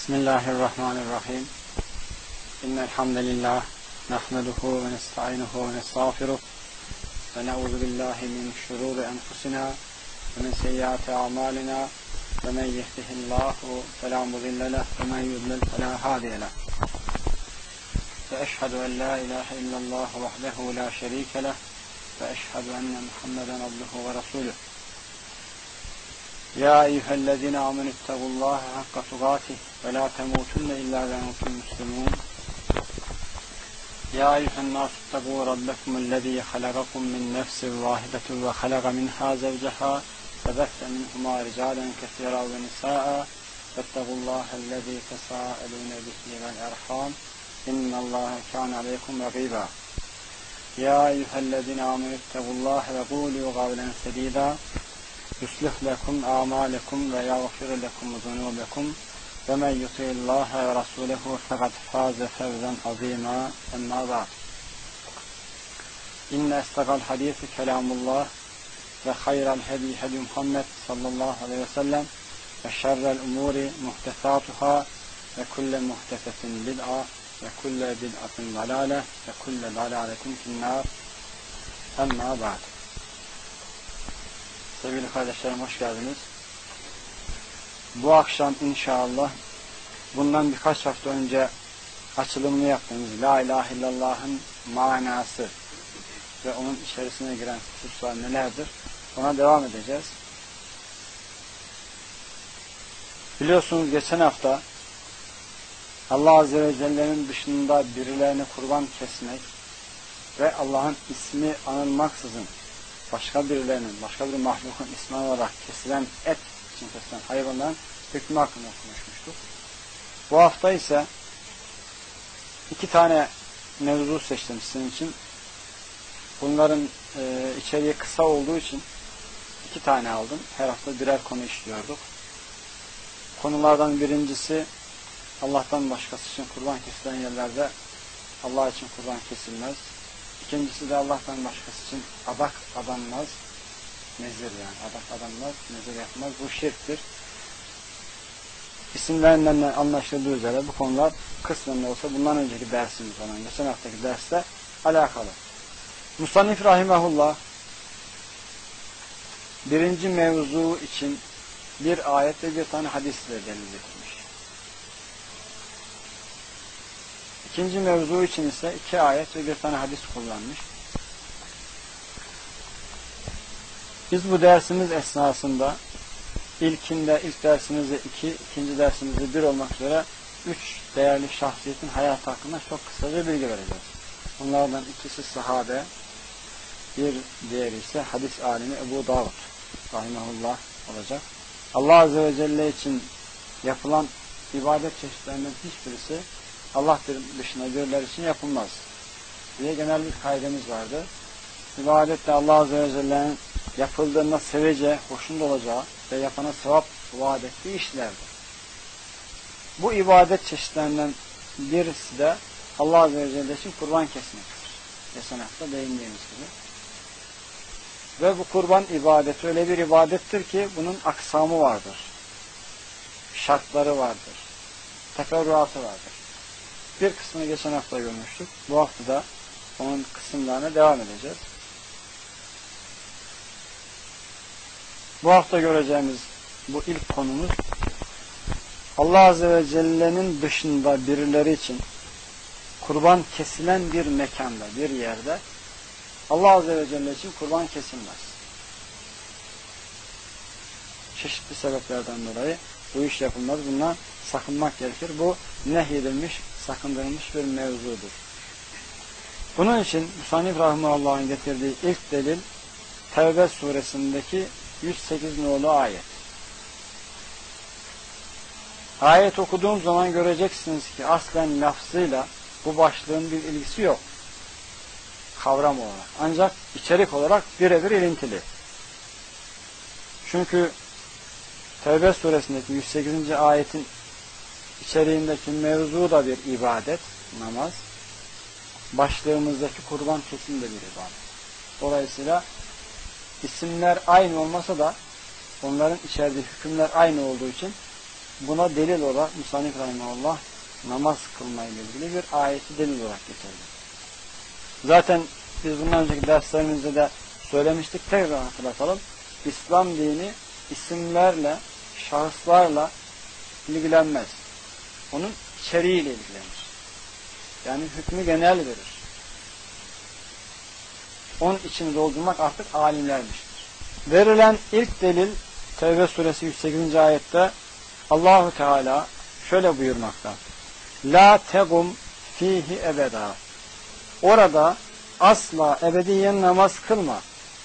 Bismillahirrahmanirrahim. İnnel hamdelellah nahmeduhu ve nestainuhu ve nestağfiruh ve na'udzu billahi min şururi enfusina ve min seyyiati a'malina ve men yehdihillahu fela mudille leh ve men yudlil fela hadiye leh. Ve eşhedü en la ilahe illallah vahdehu la şerike leh ve eşhedü enne Muhammeden abduhu ve resuluh. Ya eyyühellezine amenü ittaqullaha hakka tugatih ve la temutunne illa ve entum muslimun. Ya eyyühennâs ittaqû rabbekumüllezî halagakum min nefsin vâhidetin ve halaga minhâ zevceha ve besse minhumâ ricâlen kesîrâ ve nisâ'a vettaqullâhellezî tesâelûne bihi vel erhâm innallâhe kâne aleykum rakîbâ. Ya eyyühellezine amenü ittaqullaha ve qûlû gavlen sedîdâ yuslih lekum a'malekum ve yağfir lekum zunubekum ve men yuti'illaha ve rasulehu fekad faze fevzen azîmâ emmâ ba'd. İnne estakal hadîsi kelamullah ve hayral hedi hedi Muhammed sallallahu aleyhi ve sellem ve şerrel umuri muhtesâtuhâ ve kulle muhtesesin bid'a ve kulle bid'atin dalâle ve kulle dalâletin finnâr emmâ ba'd. Sevgili kardeşlerim, hoş geldiniz. Bu akşam inşallah bundan birkaç hafta önce açılımını yaptığımız La ilahe illallah'ın manası ve onun içerisine giren hususlar nelerdir? Ona devam edeceğiz. Biliyorsunuz geçen hafta Allah Azze ve Celle'nin dışında birilerine kurban kesmek ve Allah'ın ismi anılmaksızın başka birilerinin, başka bir mahlukun ismi olarak kesilen et için kesilen hayvanların hükmü hakkında konuşmuştuk. Bu hafta ise iki tane mevzu seçtim sizin için. Bunların içeriği kısa olduğu için iki tane aldım. Her hafta birer konu işliyorduk. Konulardan birincisi Allah'tan başkası için kurban kesilen yerlerde Allah için kurban kesilmez. İkincisi de Allah'tan başkası için adak adanmaz, nezir yani adak adanmaz, nezir yapmaz. Bu şirktir. İsimlerinden anlaşıldığı üzere bu konular kısmen de olsa bundan önceki dersimiz olan, geçen haftaki dersle alakalı. Musannif rahimehullah birinci mevzu için bir ayet ve bir tane hadisle delil getirmiş. İkinci mevzu için ise iki ayet ve bir tane hadis kullanmış. Biz bu dersimiz esnasında ilk dersimizde iki, ikinci dersimizde bir olmak üzere üç değerli şahsiyetin hayatı hakkında çok kısaca bilgi vereceğiz. Bunlardan ikisi sahabe, bir diğeri ise hadis alimi Ebu Davud rahimehullah olacak. Allah Azze ve Celle için yapılan ibadet çeşitlerinden hiçbirisi Allah dışında birileri için yapılmaz diye genel bir kaidemiz vardı. İbadette Allah Azze ve Celle'nin yapıldığında sevece, hoşnut olacağı ve yapana sevap vaat ettiği işlerdir. Bu ibadet çeşitlerinden birisi de Allah Azze ve Celle için kurban kesmektir. Geçen hafta değindiğimiz gibi. Ve bu kurban ibadeti öyle bir ibadettir ki bunun aksamı vardır. Şartları vardır. Teferruatı vardır. Bir kısmını geçen hafta görmüştük. Bu hafta da onun kısımlarına devam edeceğiz. Bu hafta göreceğimiz bu ilk konumuz Allah Azze ve Celle'nin dışında birileri için kurban kesilen bir mekanda, bir yerde Allah Azze ve Celle için kurban kesilmez. Çeşitli sebeplerden dolayı bu iş yapılmaz. Bundan sakınmak gerekir. Bu nehyedilmiş, sakındırılmış bir mevzudur. Bunun için Musannif Rahimahullah'ın getirdiği ilk delil Tevbe suresindeki 108 nolu ayet. Ayet okuduğum zaman göreceksiniz ki aslen lafzıyla bu başlığın bir ilgisi yok. Kavram olarak. Ancak içerik olarak birebir ilintili. Çünkü Tevbe suresindeki 108. ayetin içeriğindeki mevzu da bir ibadet, namaz. Başlığımızdaki kurban kesim de bir ibadet. Dolayısıyla isimler aynı olmasa da onların içerdiği hükümler aynı olduğu için buna delil olarak Musannif Rahimahullah namaz kılmayla ilgili bir ayeti delil olarak getirdi. Zaten biz bundan önceki derslerimizde de söylemiştik, tekrar hatırlatalım. İslam dini isimlerle, şahıslarla ilgilenmez. Onun içeriğiyle ilgilenir. Yani hükmü genel verir. Onun içini doldurmak artık alimlermiştir. Verilen ilk delil Tevbe suresi 108. ayette Allahu Teala şöyle buyurmakta. La tegum fihi ebeda. Orada asla ebediyen namaz kılma.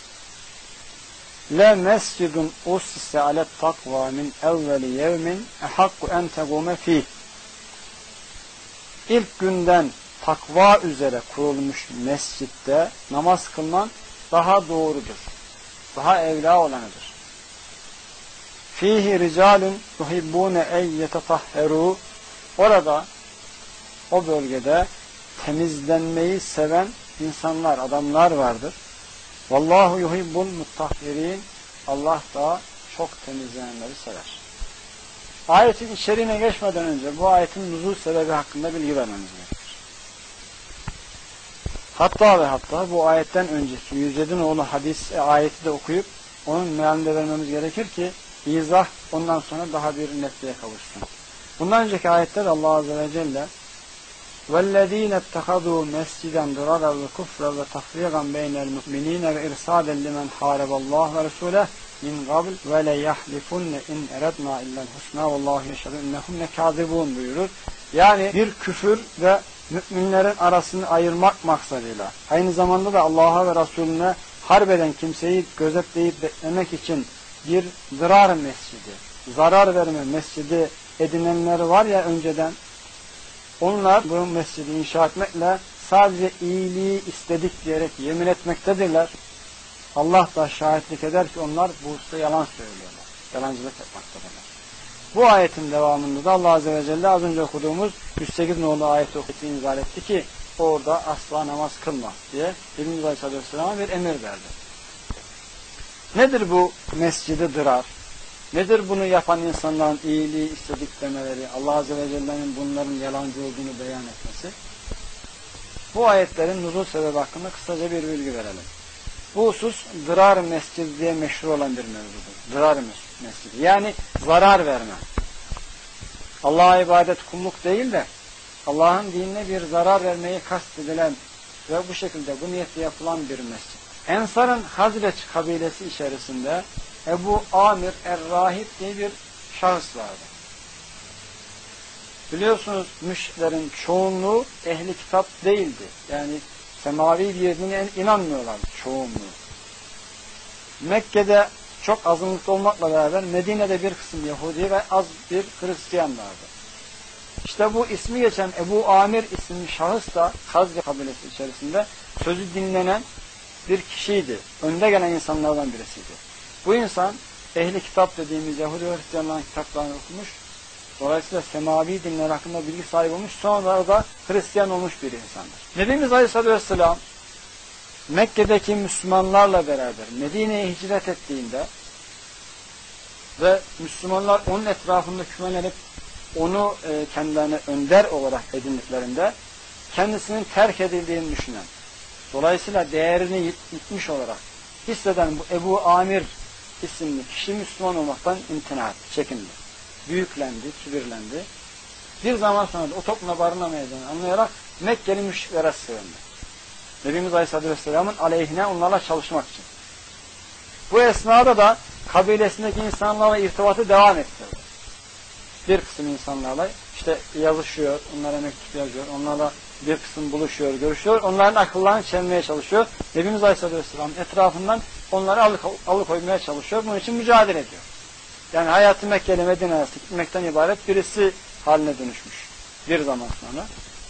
Le mescidun ussise alet takva min evveli yevmin ehakku en tegume fih. İlk günden takva üzere kurulmuş mescitte namaz kılman daha doğrudur. Daha evla olanıdır. Fihi ricalun yuhibbune en yetetahheru. Orada, o bölgede temizlenmeyi seven insanlar, adamlar vardır. Vallahu yuhibbul muttahhirin. Allah da çok temizlenenleri sever. Ayetin içeriğine geçmeden önce bu ayetin nuzul sebebi hakkında bilgi vermemiz gerekir. Hatta ve hatta bu ayetten önceki 107 nolu hadis ayeti de okuyup onun mealini de vermemiz gerekir ki izah ondan sonra daha bir netliğe kavuşsun. Bundan önceki ayette Allah Azze ve Celle وَالَّذ۪ينَ اتَّخَذُوا مَسْجِدًا ضِرَارًا وَكُفْرًا وَتَفْرِيقًا بَيْنَ الْمُؤْمِنِينَ وَإِرْصَادًا لِمَنْ حَارَبَ اللّٰهَ وَرَسُولَهُ مِنْ قَبْلِ وَلَيَحْلِفُنَّ اِنْ اَرَدْنَا اِلَّا الْحُسْنَى وَاللّٰهُ يَشْهَدُ اِنَّهُمْ لَكَاذِبُونَ buyurur. Yani bir küfür ve müminlerin arasını ayırmak maksadıyla aynı zamanda da Allah'a ve Resulüne harbeden kimseyi gözetleyip beklemek için bir dırar mescidi, zarar verme mescidi edinenler var ya önceden, onlar bu mescidi inşa etmekle sadece iyiliği istedik diyerek yemin etmektedirler. Allah da şahitlik eder ki onlar bu hususta yalan söylüyorlar. Yalancılık yapmaktadirler. Bu ayetin devamında da Allah Azze ve Celle az önce okuduğumuz 108 nolu ayeti okuyup inzal etti ki orada asla namaz kılma diye Efendimiz Aleyhisselam'a bir emir verdi. Nedir bu mescidi dırar? Nedir bunu yapan insanların iyiliği istedik demeleri, Allah Azze ve Celle'nin bunların yalancı olduğunu beyan etmesi? Bu ayetlerin nuzul sebebi hakkında kısaca bir bilgi verelim. Bu husus dırar mescid diye meşhur olan bir mevzudur. Dırar mescid. Yani zarar verme. Allah'a ibadet kulluk değil de Allah'ın dinine bir zarar vermeyi kastedilen ve bu şekilde bu niyetle yapılan bir mescid. Ensar'ın Hazreç kabilesi içerisinde Ebu Amir Er-Rahib diye bir şahıs vardı. Biliyorsunuz müşriklerin çoğunluğu ehli kitap değildi. Yani semavi dinine inanmıyorlardı çoğunluğu. Mekke'de çok azınlıkta olmakla beraber Medine'de bir kısım Yahudi ve az bir Hristiyan vardı. İşte bu ismi geçen Ebu Amir isimli şahıs da Hazreç kabilesi içerisinde sözü dinlenen bir kişiydi. Önde gelen insanlardan birisiydi. Bu insan ehli kitap dediğimiz Yahudi ve Hristiyanların kitaplarını okumuş. Dolayısıyla semavi dinler hakkında bilgi sahibi olmuş. Sonra da Hristiyan olmuş bir insandır. Nebimiz Aleyhisselatü Vesselam Mekke'deki Müslümanlarla beraber Medine'ye hicret ettiğinde ve Müslümanlar onun etrafında kümelenip onu kendilerine önder olarak edindiklerinde kendisinin terk edildiğini düşünen, dolayısıyla değerini yitmiş olarak hisseden bu Ebu Amir isimli kişi Müslüman olmaktan imtina etti, çekindi. Büyüklendi, kibirlendi. Bir zaman sonra da o toplumda barınamayacağını anlayarak Mekkeli müşriklere sığındı. Nebimiz Aleyhisselatü Vesselam'ın aleyhine onlarla çalışmak için. Bu esnada da kabilesindeki insanlarla irtibatı devam ettirdi. Bir kısım insanlarla işte yazışıyor, onlara mektup yazıyor, onlarla bir kısım buluşuyor, görüşüyor, onların akıllarını çelmeye çalışıyor. Nebimiz Aleyhisselatü Vesselam'ın etrafından onları alıkoymaya çalışıyor. Bunun için mücadele ediyor. Yani hayatı Mekke ile Medine arası gitmekten ibaret birisi haline dönüşmüş. Bir zaman sonra.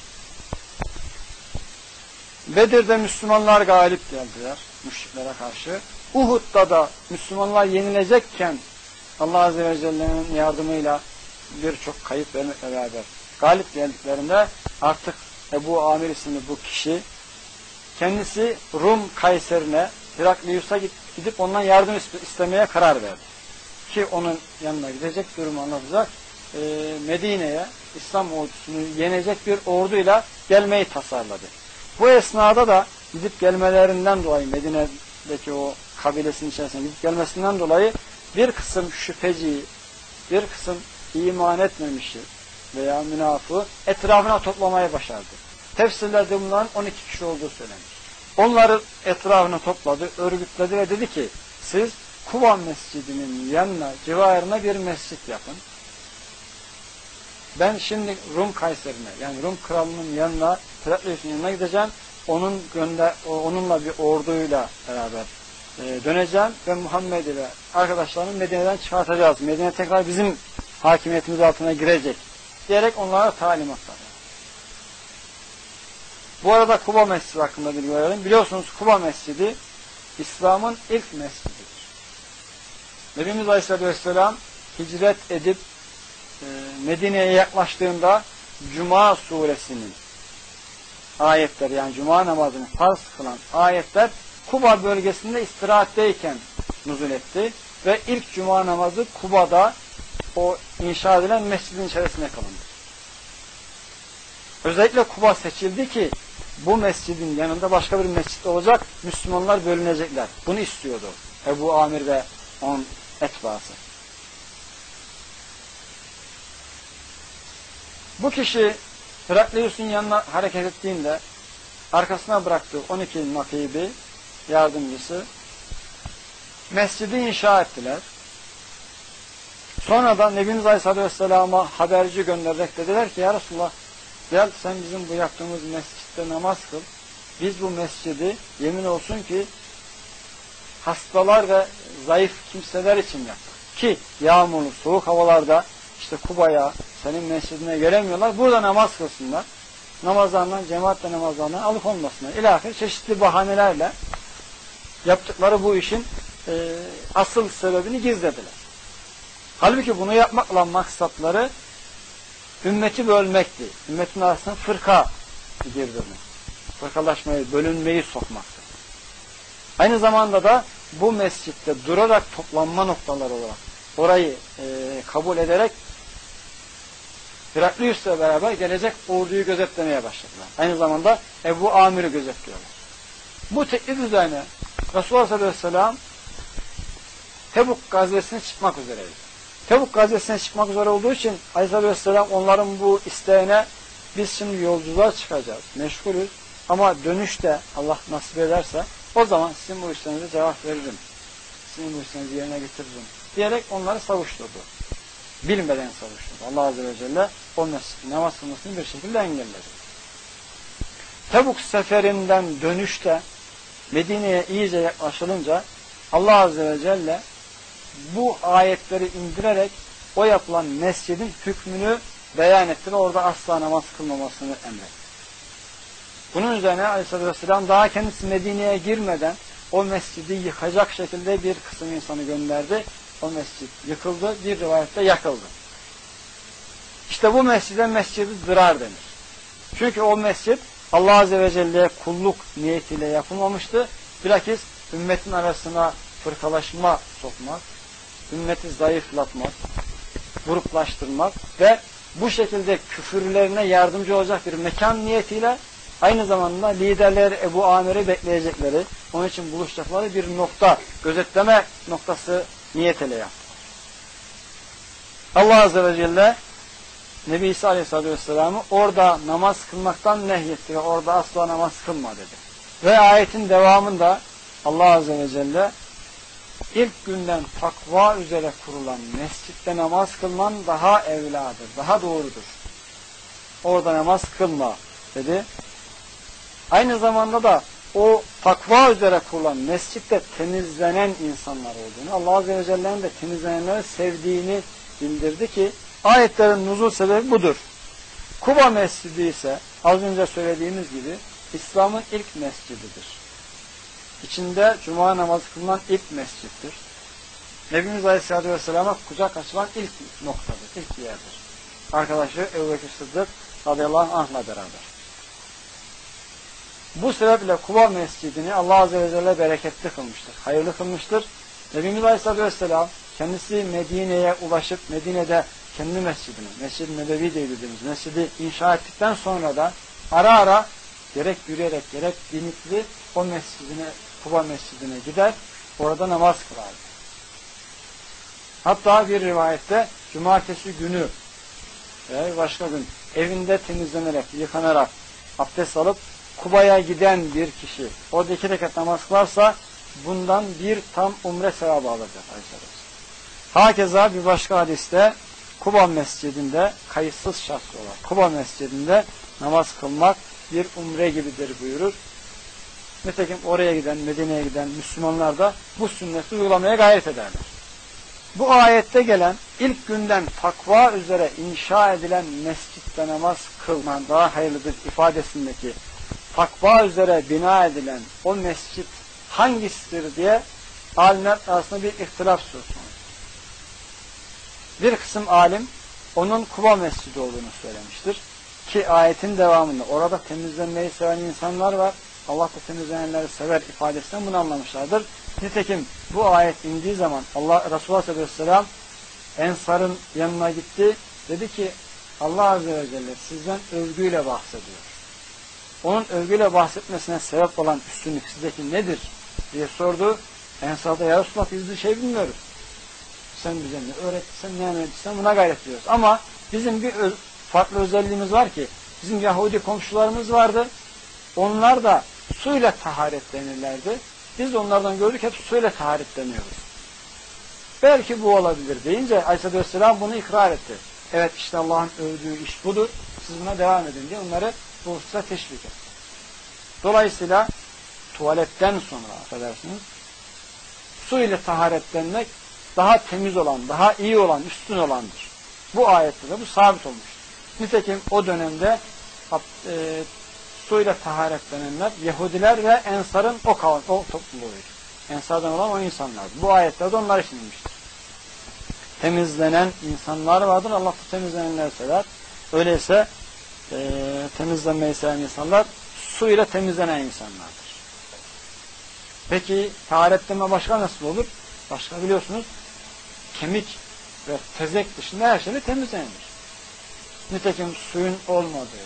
Bedir'de Müslümanlar galip geldiler müşriklere karşı. Uhud'da da Müslümanlar yenilecekken Allah Azze ve Celle'nin yardımıyla birçok kayıp vermekle beraber galip geldiklerinde artık Ebu Amir isimli bu kişi kendisi Rum Kayserine Heraklius'a gidip ondan yardım istemeye karar verdi. Ki onun yanına gidecek, durumu anlatacak. Medine'ye İslam ordusunu yenecek bir orduyla gelmeyi tasarladı. Bu esnada da gidip gelmelerinden dolayı, Medine'deki o kabilesinin içerisine gidip gelmesinden dolayı bir kısım şüpheci, bir kısım iman etmemişi veya münafığı etrafına toplamayı başardı. Tefsirlerde bunların 12 kişi olduğu söylenir. Onları etrafına topladı, örgütledi ve dedi ki, siz Kuba Mescidi'nin yanına, civarına bir mescit yapın. Ben şimdi Rum Kayseri'ne, yani Rum kralının yanına, Heraklius'un yanına gideceğim. Onunla bir orduyla beraber döneceğim ve Muhammed'i ve arkadaşlarını Medine'den çıkartacağız. Medine tekrar bizim hakimiyetimiz altına girecek diyerek onlara talimatlar. Bu arada Kuba Mescidi hakkında bilgi verelim. Biliyorsunuz Kuba Mescidi İslam'ın ilk mescididir. Nebimiz Aleyhisselatü Vesselam hicret edip Medine'ye yaklaştığında Cuma suresinin ayetleri, yani Cuma namazını farz kılan ayetler Kuba bölgesinde istirahatteyken nuzul etti ve ilk Cuma namazı Kuba'da o inşa edilen mescidin içerisine kılındı. Özellikle Kuba seçildi ki bu mescidin yanında başka bir mescid olacak, Müslümanlar bölünecekler. Bunu istiyordu Ebu Amir ve onun etbaası. Bu kişi Heraklius'un yanına hareket ettiğinde arkasına bıraktığı 12 nakibi, yardımcısı mescidi inşa ettiler. Sonra da Nebimiz Aleyhisselatü Vesselam'a haberci göndererek dediler ki, ya Resulullah, gel sen bizim bu yaptığımız mescitte namaz kıl. Biz bu mescidi yemin olsun ki hastalar ve zayıf kimseler için yaptık. Ki yağmurlu, soğuk havalarda işte Kuba'ya, senin mescidine gelemiyorlar. Burada namaz kılsınlar. Namazlarından, cemaatle namazlarından alıkonmasınlar. İlahi çeşitli bahanelerle yaptıkları bu işin asıl sebebini gizlediler. Halbuki bunu yapmakla maksatları ümmeti bölmekti. Ümmetin arasına fırka girdirmek. Fırkalaşmayı, bölünmeyi sokmaktı. Aynı zamanda da bu mescitte durarak toplanma noktaları olarak orayı kabul ederek Heraklius'la beraber gelecek orduyu gözetlemeye başladılar. Aynı zamanda Ebu Amir'i gözetliyorlar. Bu teklif üzerine Resulullah sallallahu aleyhi ve sellem Tebuk gazvesine çıkmak üzereydi. Tebuk gazvesine çıkmak üzere olduğu için Aleyhisselatü Vesselam onların bu isteğine, biz şimdi yolculuğa çıkacağız, meşgulüz ama dönüşte Allah nasip ederse o zaman sizin bu işlerinize cevap veririm. Sizin bu işlerinizi yerine getiririm diyerek onları savuşturdu. Bilmeden savuşturdu. Allah Azze ve Celle o mescidin namaz kılmasını bir şekilde engelledi. Tebuk seferinden dönüşte Medine'ye iyice yaklaşılınca Allah Azze ve Celle bu ayetleri indirerek o yapılan mescidin hükmünü beyan etti ve orada asla namaz kılmamasını emretti. Bunun üzerine Aleyhisselatü Vesselam daha kendisi Medine'ye girmeden o mescidi yıkacak şekilde bir kısım insanı gönderdi. O mescid yıkıldı, bir rivayette yakıldı. İşte bu mescide Mescid-i Dırar denir. Çünkü o mescid Allah Azze ve Celle'ye kulluk niyetiyle yapılmamıştı. Bilakis ümmetin arasına fırkalaşma sokmak, ümmeti zayıflatmak, gruplaştırmak ve bu şekilde küfürlerine yardımcı olacak bir mekan niyetiyle aynı zamanda liderler Ebu Amir'i bekleyecekleri, onun için buluşacakları bir nokta, gözetleme noktası niyet ile yaptı. Allah Azze ve Celle Nebi İsa Aleyhisselatü Vesselam'ı orada namaz kılmaktan nehyetti ve orada asla namaz kılma dedi. Ve ayetin devamında Allah Azze ve Celle ilk günden takva üzere kurulan mescitte namaz kılman daha evladır, daha doğrudur. Orada namaz kılma dedi. Aynı zamanda da o takva üzere kurulan mescitte temizlenen insanlar olduğunu, Allah Azze ve Celle'nin de temizlenenleri sevdiğini bildirdi ki ayetlerin nuzul sebebi budur. Kuba Mescidi ise az önce söylediğimiz gibi İslam'ın ilk mescididir. İçinde cuma namazı kılınan ilk mescittir. Nebimiz Aleyhisselatü Vesselam'a kucak açılan ilk noktadır, ilk yerdir. Arkadaşı Ebu Bekir Sıddık radıyallahu anh'la beraber. Bu sebeple Kuba Mescidini Allah Azze ve Celle bereketli kılmıştır, hayırlı kılmıştır. Nebimiz Aleyhisselatü Vesselam kendisi Medine'ye ulaşıp Medine'de kendi mescidini, Mescid-i Nebevi diye bildiğimiz mescidi inşa ettikten sonra da ara ara gerek yürüyerek gerek binikli o mescidine, Kuba mescidine gider, orada namaz kılardı. Hatta bir rivayette cumartesi günü veya başka gün evinde temizlenerek, yıkanarak, abdest alıp Kuba'ya giden bir kişi orada 2 rekat namaz kılarsa bundan bir tam umre sevabı alacak Aleyhisselam. Hakeza bir başka hadiste Kuba mescidinde kayıtsız şartlı olan Kuba mescidinde namaz kılmak bir umre gibidir buyurur. Nitekim oraya giden, Medine'ye giden Müslümanlar da bu sünneti uygulamaya gayret ederler. Bu ayette gelen ilk günden takva üzere inşa edilen mescitte namaz kılman daha hayırlıdır ifadesindeki takva üzere bina edilen o mescit hangisidir diye alimler arasında bir ihtilaf söz konusu. Bir kısım alim onun Kuba mescidi olduğunu söylemiştir. Ki ayetin devamında orada temizlenmeyi seven insanlar var. Allah da temizlenenleri sever ifadesinden bunu anlamışlardır. Nitekim bu ayet indiği zaman Resulullah sallallahu aleyhi ve sellem Ensar'ın yanına gitti. Dedi ki Allah azze ve celle sizden övgüyle bahsediyor. Onun övgüyle bahsetmesine sebep olan üstünlük sizdeki nedir diye sordu. Ensar da ya Resulullah biz bir şey bilmiyoruz. Sen bize ne öğrettiysen, ne emrettiysen buna gayret ediyoruz. Ama bizim bir farklı özelliğimiz var ki bizim Yahudi komşularımız vardı. Onlar da suyla taharetlenirlerdi. Biz de onlardan gördük hep suyla taharetleniyoruz. Belki bu olabilir deyince Aleyhisselatü Vesselam bunu ikrar etti. Evet işte Allah'ın övdüğü iş budur. Siz buna devam edin diye onları bu hususa teşvik etti. Dolayısıyla tuvaletten sonra affedersiniz su ile taharetlenmek daha temiz olan, daha iyi olan, üstün olandır. Bu ayette de bu sabit olmuş. Nitekim o dönemde suyla taharetlenenler Yahudiler ve Ensar'ın o topluluğuydu. Ensar'dan olan o insanlardı. Bu ayetlerde onlar için inmiştir. Temizlenen insanlar vardır. Allah da temizlenenleri sever. Öyleyse temizlenmeyi seven insanlar su ile temizlenen insanlardır. Peki taharetlenme başka nasıl olur? Başka biliyorsunuz kemik ve tezek dışında her şeyle temizlenir. Nitekim suyun olmadığı,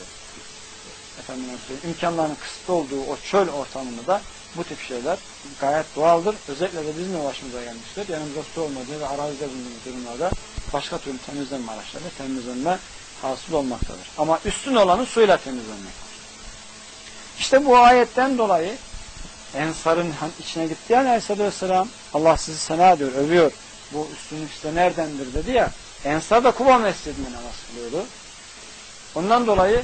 imkanların kısıtlı olduğu o çöl ortamında da bu tip şeyler gayet doğaldır. Özellikle de bizim de başımıza gelmiştir. Yanımızda su olmadığı ve arazide bulunduğu durumlarda başka türlü temizlenme araçlarıyla temizlenme hasıl olmaktadır. Ama üstün olanı suyla temizlenmektir. İşte bu ayetten dolayı Ensar'ın içine gitti yani Aleyhisselatü Vesselam Allah sizi sena ediyor, övüyor. Bu üstünlük işte neredendir dedi ya. Ensar da Kuba mescidinde namaz kılıyordu. Ondan dolayı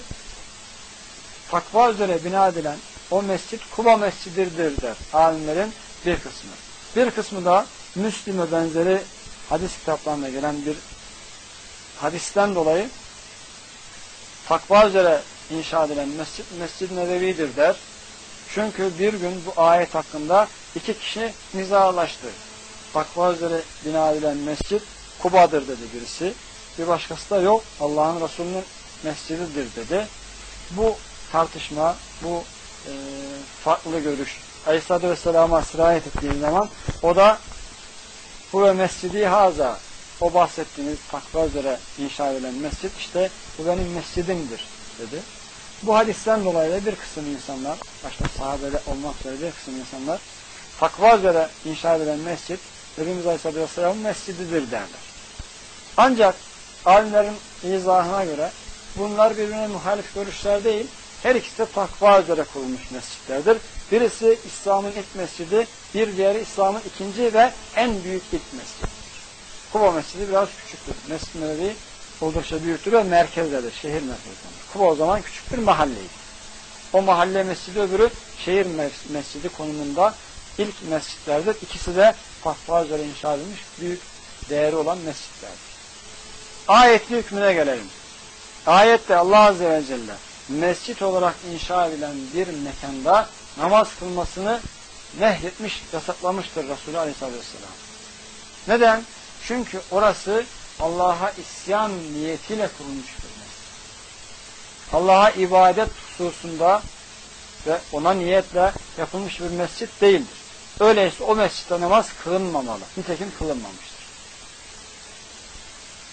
takva üzere bina edilen o mescit Kuba mescididir der alimlerin bir kısmı. Bir kısmı da Müslim'e benzeri hadis kitaplarına gelen bir hadisten dolayı takva üzere inşa edilen mescit Mescid-i Nebevi'dir der. Çünkü bir gün bu ayet hakkında 2 kişi nizalaştı. Takva üzere bina edilen mescit Kuba'dır dedi birisi. Bir başkası da yok Allah'ın Resulü'nün mescididir dedi. Bu tartışma, bu farklı görüş Aleyhisselatü Vesselam'a sirayet ettiği zaman o da bu ve mescidi haza o bahsettiğiniz takva üzere inşa edilen mescit işte bu benim mescidimdir dedi. Bu hadisten dolayı da bir kısım insanlar başta sahabede olmak üzere bir kısım insanlar takva üzere inşa edilen mescit Nebimiz Aleyhisselatü Vesselam'ın mescididir derler. Ancak alimlerin izahına göre bunlar birbirine muhalif görüşler değil, her ikisi de takva üzere kurulmuş mescitlerdir. Birisi İslam'ın ilk mescidi, bir diğeri İslam'ın ikinci ve en büyük ilk mescididir. Kuba mescidi biraz küçüktür. Mescid-i Nebevi oldukça büyüktür ve merkezdedir, şehir merkezidir. Kuba o zaman küçük bir mahalleydi. O mahalle mescidi öbürü şehir mescidi konumunda ilk mescitlerdir. İkisi de takva üzere inşa edilmiş büyük değeri olan mescitlerdir. Ayetli hükmüne gelelim. Ayette Allah Azze ve Celle mescit olarak inşa edilen bir mekanda namaz kılmasını nehyetmiş, yasaklamıştır Resulü Aleyhisselatü Vesselam. Neden? Çünkü orası Allah'a isyan niyetiyle kurulmuş bir mescid. Allah'a ibadet hususunda ve ona niyetle yapılmış bir mescit değildir. Öyleyse o mescitte namaz kılınmamalı. Nitekim kılınmamıştır.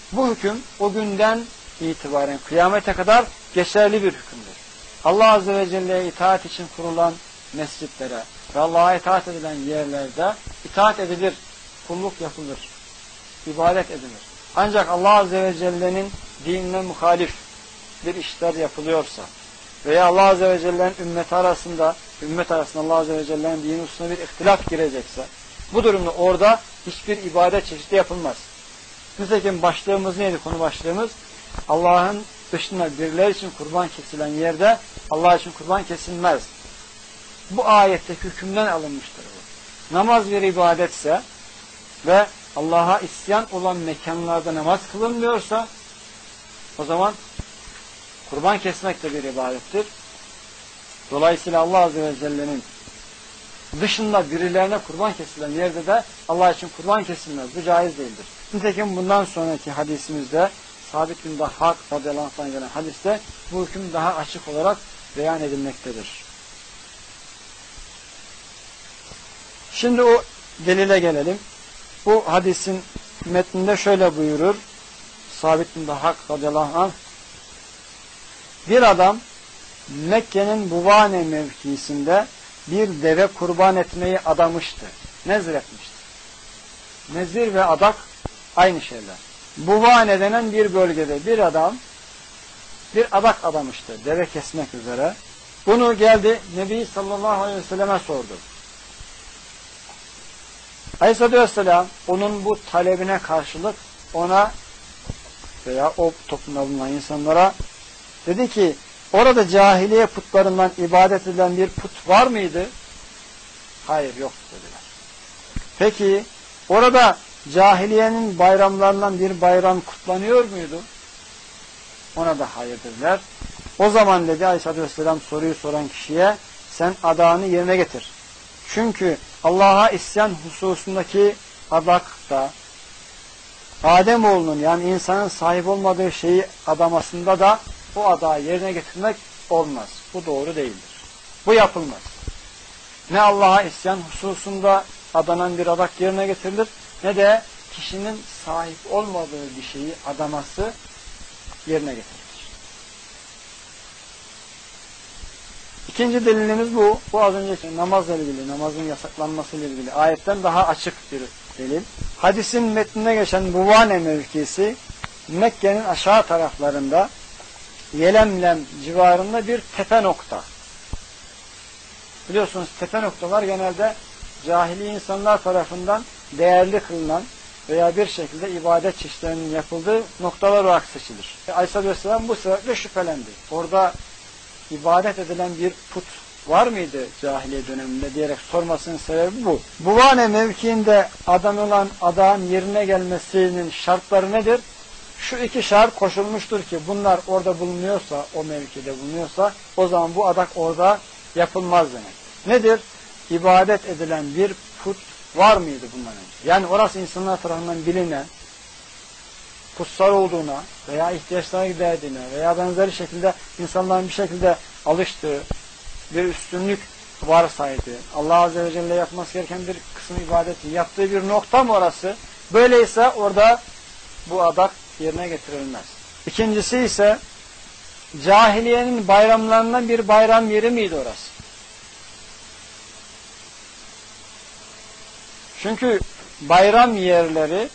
Bu hüküm o günden itibaren kıyamete kadar geçerli bir hükümdür. Allah Azze ve Celle'ye itaat için kurulan mescitlere ve Allah'a itaat edilen yerlerde itaat edilir, kulluk yapılır, ibadet edilir. Ancak Allah Azze ve Celle'nin dinine muhalif bir işler yapılıyorsa veya Allah Azze ve Celle'nin ümmet arasında Allah Azze ve Celle'nin dini hususuna bir ihtilaf girecekse, bu durumda orada hiçbir ibadet çeşidi yapılmaz. Nitekim başlığımız neydi, konu başlığımız? Allah'ın dışında birileri için kurban kesilen yerde Allah için kurban kesilmez. Bu ayetteki hükümden alınmıştır bu. Namaz bir ibadetse ve Allah'a isyan olan mekanlarda namaz kılınmıyorsa o zaman kurban kesmek de bir ibadettir. Dolayısıyla Allah Azze ve Celle'nin dışında birilerine kurban kesilen yerde de Allah için kurban kesilmez. Bu caiz değildir. Nitekim bundan sonraki hadisimizde Sabit bin Dahhak radıyallahu anh'tan gelen hadiste bu hüküm daha açık olarak beyan edilmektedir. Şimdi o delile gelelim. Bu hadisin metninde şöyle buyurur Sabit bin Dahhak radıyallahu anh: bir adam Mekke'nin Buvane mevkisinde bir deve kurban etmeyi adamıştı. Nezir etmişti. Nezir ve adak aynı şeyler. Buvane denen bir bölgede bir adam bir adak adamıştı deve kesmek üzere. Bunu geldi Nebi sallallahu aleyhi ve selleme sordu. Aleyhisselatü vesselam onun bu talebine karşılık ona veya o toplumda bulunan insanlara dedi ki, orada cahiliye putlarından ibadet edilen bir put var mıydı? Hayır, yok dediler. Peki orada cahiliyenin bayramlarından bir bayram kutlanıyor muydu? Ona da hayır dediler. O zaman dedi Aleyhisselatü Vesselam soruyu soran kişiye, sen adağını yerine getir. Çünkü Allah'a isyan hususundaki adak da Ademoğlunun yani insanın sahip olmadığı şeyi adamasında da o adağı yerine getirmek olmaz. Bu doğru değildir. Bu yapılmaz. Ne Allah'a isyan hususunda adanan bir adak yerine getirilir ne de kişinin sahip olmadığı bir şeyi adaması yerine getirilir. İkinci delilimiz bu. Bu az önceki namazla ilgili, namazın yasaklanmasıyla ilgili ayetten daha açık bir delil. Hadisin metninde geçen Buvane mevkisi Mekke'nin aşağı taraflarında Yelemlem civarında bir tepe nokta. Biliyorsunuz tepe noktalar genelde cahili insanlar tarafından değerli kılınan veya bir şekilde ibadet çeşitlerinin yapıldığı noktalar olarak seçilir. Aleyhisselatü Vesselam bu sebeple şüphelendi. Orada ibadet edilen bir put var mıydı cahiliye döneminde diyerek sormasının sebebi bu. Buvane mevkiinde adanılan adağın yerine gelmesinin şartları nedir? Şu iki şart koşulmuştur ki bunlar orada bulunuyorsa, o mevkide bulunuyorsa o zaman bu adak orada yapılmaz demek. Nedir? İbadet edilen bir put var mıydı bundan önce? Yani orası insanlar tarafından bilinen, kutsal olduğuna veya ihtiyaçlarına giderdiğine veya benzeri şekilde insanların bir şekilde alıştığı bir üstünlük varsaydı. Allah Azze ve Celle yapması gereken bir kısım ibadeti yaptığı bir nokta mı orası? Böyleyse orada bu adak yerine getirilmez. İkincisi ise cahiliyenin bayramlarından bir bayram yeri miydi orası? Çünkü bayram yerleri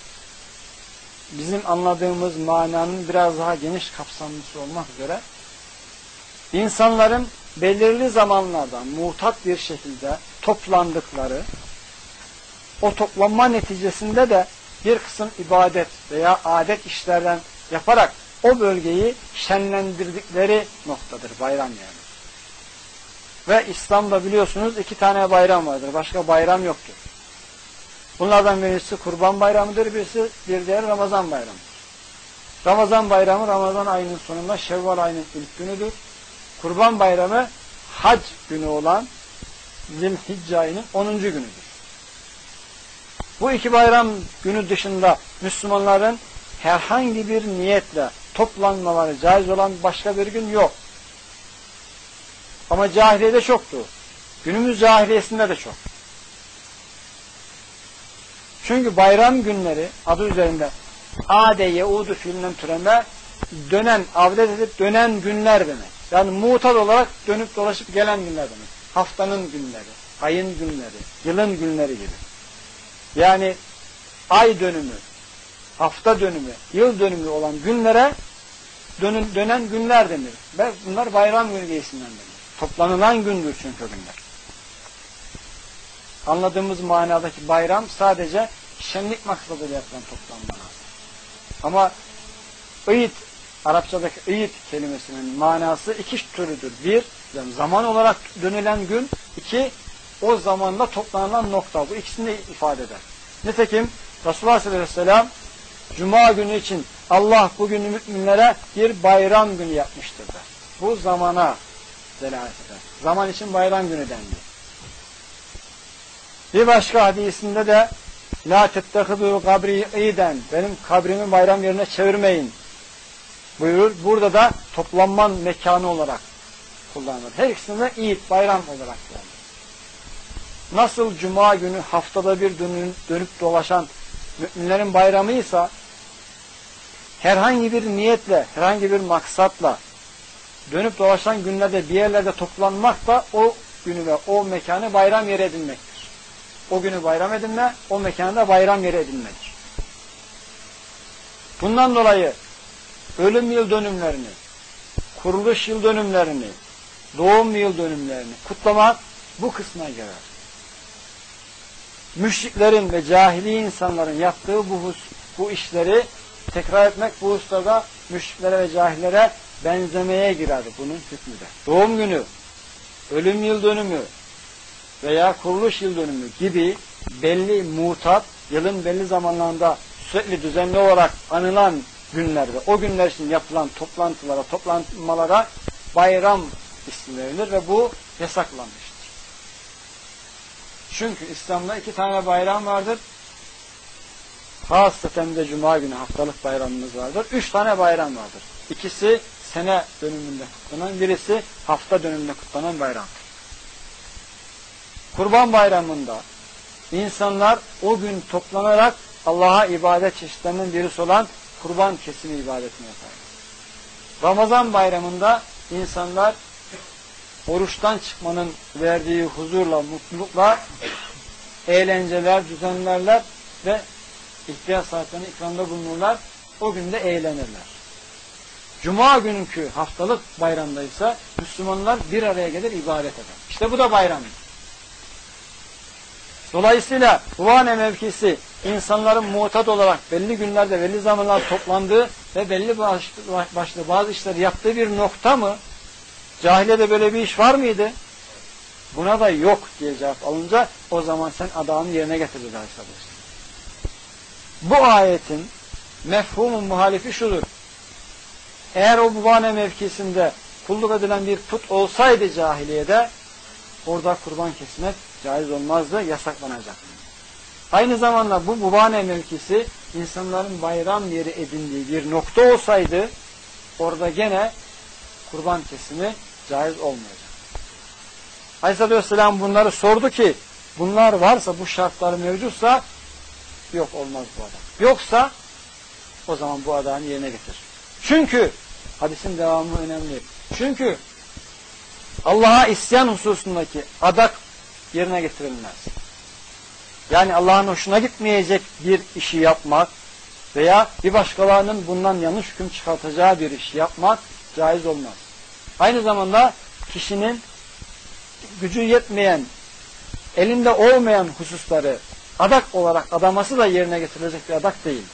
bizim anladığımız mananın biraz daha geniş kapsamlısı olmak üzere insanların belirli zamanlarda mutat bir şekilde toplandıkları, o toplanma neticesinde de bir kısım ibadet veya adet işlerden yaparak o bölgeyi şenlendirdikleri noktadır bayram yani. Ve İslam'da biliyorsunuz 2 tane bayram vardır. Başka bayram yoktur. Bunlardan birisi Kurban Bayramı'dır, birisi bir diğer Ramazan Bayramı'dır. Ramazan Bayramı Ramazan ayının sonunda Şevval ayının ilk günüdür. Kurban Bayramı Hac günü olan Zilhicce ayının 10. günüdür. Bu 2 bayram günü dışında Müslümanların herhangi bir niyetle toplanmaları caiz olan başka bir gün yok. Ama cahiliyede çoktu. Günümüz cahiliyesinde de çok. Çünkü bayram günleri adı üzerinde Ade yeudu fiilinden türeme dönen, avdet edip dönen günler demek. Yani mutat olarak dönüp dolaşıp gelen günler demek. Haftanın günleri, ayın günleri, yılın günleri gibi. Yani ay dönümü, hafta dönümü, yıl dönümü olan günlere dönen günler denir. Ve bunlar bayram günü gibisinden denir. Toplanılan gündür çünkü günler. Anladığımız manadaki bayram sadece şenlik maksadıyla yapılan toplanmalar. Ama ıyit, Arapçadaki ıyit kelimesinin manası iki türlüdür. Bir, yani zaman olarak dönülen gün. İki, o zamanla toplanılan nokta. Bu ikisini de ifade eder. Nitekim Resulullah sallallahu aleyhi ve sellem Cuma günü için Allah bugünü müminlere bir bayram günü yapmıştır der. Bu zamana delalet eder. Zaman için bayram günü dendi. Bir başka hadisinde de La tettehidu kabri iden, benim kabrimi bayram yerine çevirmeyin buyurur. Burada da toplanma mekanı olarak kullanılır. Her ikisinde de id, bayram olarak kullanılır. Nasıl Cuma günü haftada bir dönüp dolaşan müminlerin bayramıysa, herhangi bir niyetle, herhangi bir maksatla dönüp dolaşan günlerde bir yerlerde toplanmak da o günü ve o mekanı bayram yeri edinmektir. O günü bayram edinme, o mekanda bayram yeri edinmedir. Bundan dolayı ölüm yıl dönümlerini, kuruluş yıl dönümlerini, doğum yıl dönümlerini kutlamak bu kısma girer. Müşriklerin ve cahili insanların yaptığı bu işleri tekrar etmek bu hususlarda müşriklere ve cahillere benzemeye girer bunun hükmü de. Doğum günü, ölüm yıl dönümü veya kuruluş yıl dönümü gibi belli mutat, yılın belli zamanlarında sürekli düzenli olarak anılan günlerde, o günler için yapılan toplantılara, toplanmalara bayram ismi verilir ve bu yasaklanmıştır. Çünkü İslam'da 2 tane bayram vardır. Hasreten de Cuma günü haftalık bayramımız vardır. 3 tane bayram vardır. İkisi sene dönümünde kutlanan, birisi hafta dönümünde kutlanan bayramdır. Kurban Bayramı'nda insanlar o gün toplanarak Allah'a ibadet çeşitlerinin birisi olan kurban kesimi ibadetini yapar. Ramazan Bayramı'nda insanlar oruçtan çıkmanın verdiği huzurla, mutlulukla eğlenceler düzenlerler ve ihtiyaç sahiplerine ikramda bulunurlar. O gün de eğlenirler. Cuma günkü haftalık bayramda ise Müslümanlar bir araya gelir ibadet eder. İşte bu da bayramdır. Dolayısıyla Huvane mevkisi insanların mutat olarak belli günlerde belli zamanlar toplandığı ve belli başlı bazı işleri yaptığı bir nokta mı? Cahiliyede böyle bir iş var mıydı? Buna da yok diye cevap alınca o zaman sen adamın yerine getirdin arkadaşlar. Bu ayetin mefhumun muhalifi şudur. Eğer o Huvane mevkisinde kulluk edilen bir put olsaydı cahiliyede orada kurban kesmek caiz olmazdı, yasaklanacak. Aynı zamanda bu Huvane mevkisi insanların bayram yeri edindiği bir nokta olsaydı orada gene kurban kesimi caiz olmayacak. Aleyhisselatü Vesselam bunları sordu ki bunlar varsa, bu şartları mevcutsa yok olmaz bu adam. Yoksa o zaman bu adamı yerine getir. Çünkü hadisin devamı önemli. Çünkü Allah'a isyan hususundaki adak yerine getirilmez. Yani Allah'ın hoşuna gitmeyecek bir işi yapmak veya bir başkalarının bundan yanlış hüküm çıkartacağı bir işi yapmak caiz olmaz. Aynı zamanda kişinin gücü yetmeyen, elinde olmayan hususları adak olarak adaması da yerine getirilecek bir adak değildir.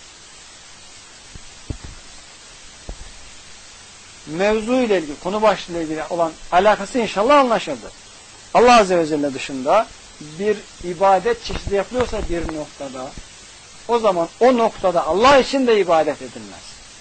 Mevzu ile ilgili, konu başlığı ile ilgili olan alakası inşallah anlaşıldı. Allah Azze ve Celle dışında bir ibadet çeşidi yapılıyorsa bir noktada, o zaman o noktada Allah için de ibadet edilmez.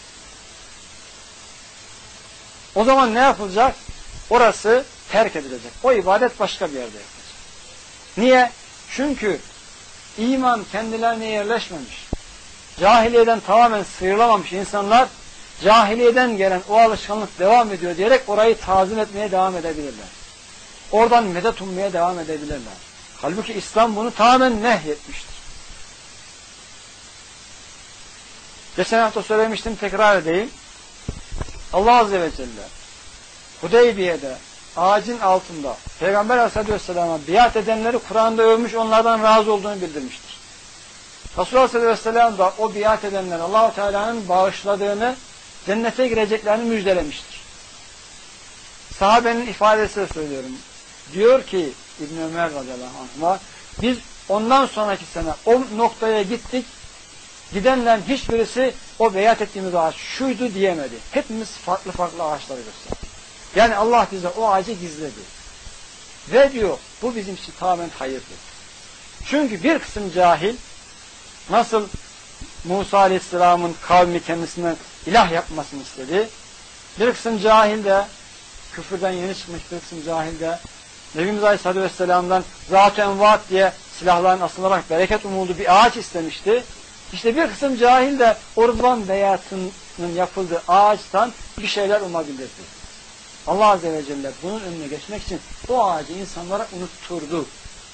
O zaman ne yapılacak? Orası terk edilecek. O ibadet başka bir yerde yapılacak. Niye? Çünkü iman kendilerine yerleşmemiş. Cahiliyeden tamamen sıyrılamamış insanlar cahiliyeden gelen o alışkanlık devam ediyor diyerek orayı tazim etmeye devam edebilirler. Oradan medet ummaya devam edebilirler. Halbuki İslam bunu tamamen nehyetmiştir. Geçen hafta söylemiştim, tekrar edeyim. Allah Azze ve Celle Hudeybiye'de ağacın altında Peygamber Aleyhisselatü Vesselam'a biat edenleri Kur'an'da övmüş, onlardan razı olduğunu bildirmiştir. Resulullah Aleyhisselatü Vesselam da o biat edenler Allah-u Teala'nın bağışladığını, cennete gireceklerini müjdelemiştir. Sahabenin ifadesiyle söylüyorum. Diyor ki İbn Ömer radıyallahu anh'a, biz ondan sonraki sene o noktaya gittik, gidenlerin hiçbirisi o beyat ettiğimiz ağaç şuydu diyemedi. Hepimiz farklı farklı ağaçları gösterdi. Yani Allah bize o ağacı gizledi. Ve diyor, bu bizim için tamamen hayırdır. Çünkü bir kısım cahil, nasıl Musa Aleyhisselam'ın kavmi kendisinden ilah yapmasını istedi, bir kısım cahil de, küfürden yeni çıkmış bir kısım cahil de, Nebimiz Aleyhisselatü Vesselam'dan Zat-ı Envat diye silahların asılarak bereket umudu bir ağaç istemişti. İşte bir kısım cahil de o Rıdvan beyatının yapıldığı ağaçtan bir şeyler umabilirdi. Allah Azze ve Celle bunun önüne geçmek için o ağacı insanlara unutturdu.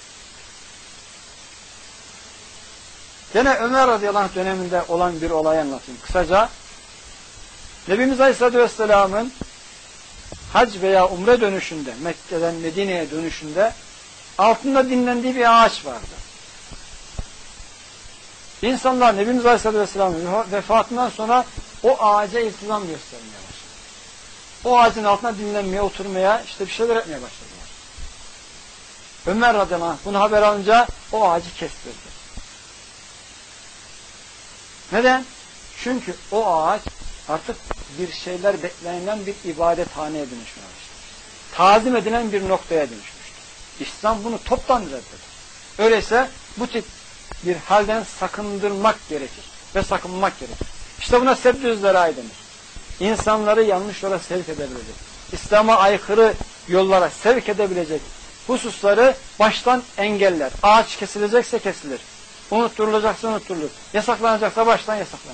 Gene Ömer radıyallahu anh döneminde olan bir olay anlatayım kısaca. Nebimiz Aleyhisselatü Vesselam'ın hac veya umre dönüşünde, Mekke'den Medine'ye dönüşünde altında dinlendiği bir ağaç vardı. İnsanlar Nebimiz Aleyhisselatü Vesselam'ın vefatından sonra o ağaca iltizam göstermeye başladı. O ağacın altına dinlenmeye, oturmaya, işte bir şeyler etmeye başladılar. Ömer radıyallahu anh bunu haber alınca o ağacı kestirdi. Neden? Çünkü o ağaç artık bir şeyler beklenilen bir ibadethaneye dönüşmeye başlamış. Tazim edilen bir noktaya dönüşmüştür. İslam bunu toptan reddeder. Öyleyse bu tip bir halden sakındırmak gerekir ve sakınmak gerekir. İşte buna seddü zerai denir. İnsanları yanlış yola sevk edebilecek, İslam'a aykırı yollara sevk edebilecek hususları baştan engeller. Ağaç kesilecekse kesilir. Unutturulacaksa unutturulur. Yasaklanacaksa baştan yasaklanır.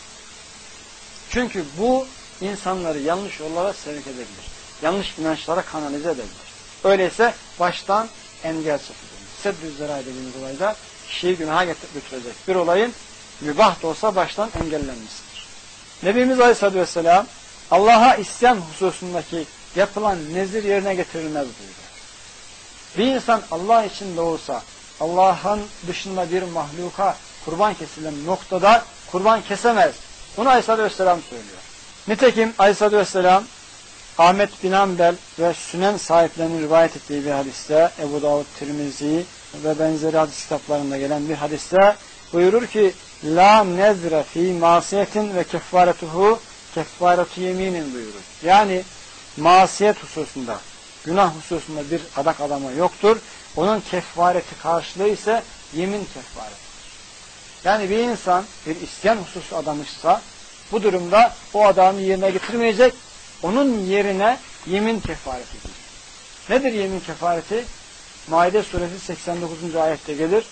Çünkü bu insanları yanlış yollara sevk edebilir. Yanlış inançlara kanalize edebilir. Öyleyse baştan engel çekilir. Seddü zerai dediğimiz olayda kişiyi günaha götürecek bir olayın mübah da olsa baştan engellenmesidir. Nebimiz Aleyhisselatü Vesselam Allah'a isyan hususundaki yapılan nezir yerine getirilmez buyuruyor. Bir insan Allah için de olsa Allah'ın dışında bir mahluka kurban kesilen noktada kurban kesemez. Bunu Aleyhisselatü Vesselam söylüyor. Nitekim Aleyhisselatü Vesselam Ahmet bin Hanbel ve Sünen sahiplerinin rivayet ettiği bir hadiste, Ebu Davud, Tirmizi ve benzeri hadis kitaplarında gelen bir hadiste buyurur ki La nezre fi masiyetin ve keffaretuhu keffaretu yeminin buyurur. Yani masiyet hususunda, günah hususunda bir adak adama yoktur. Onun kefareti karşılığı ise yemin kefaretidir. Yani bir insan bir isyan hususu adamışsa bu durumda o adamı yerine getirmeyecek, onun yerine yemin kefareti gelir. Nedir yemin kefareti? Maide suresi 89. ayette gelir.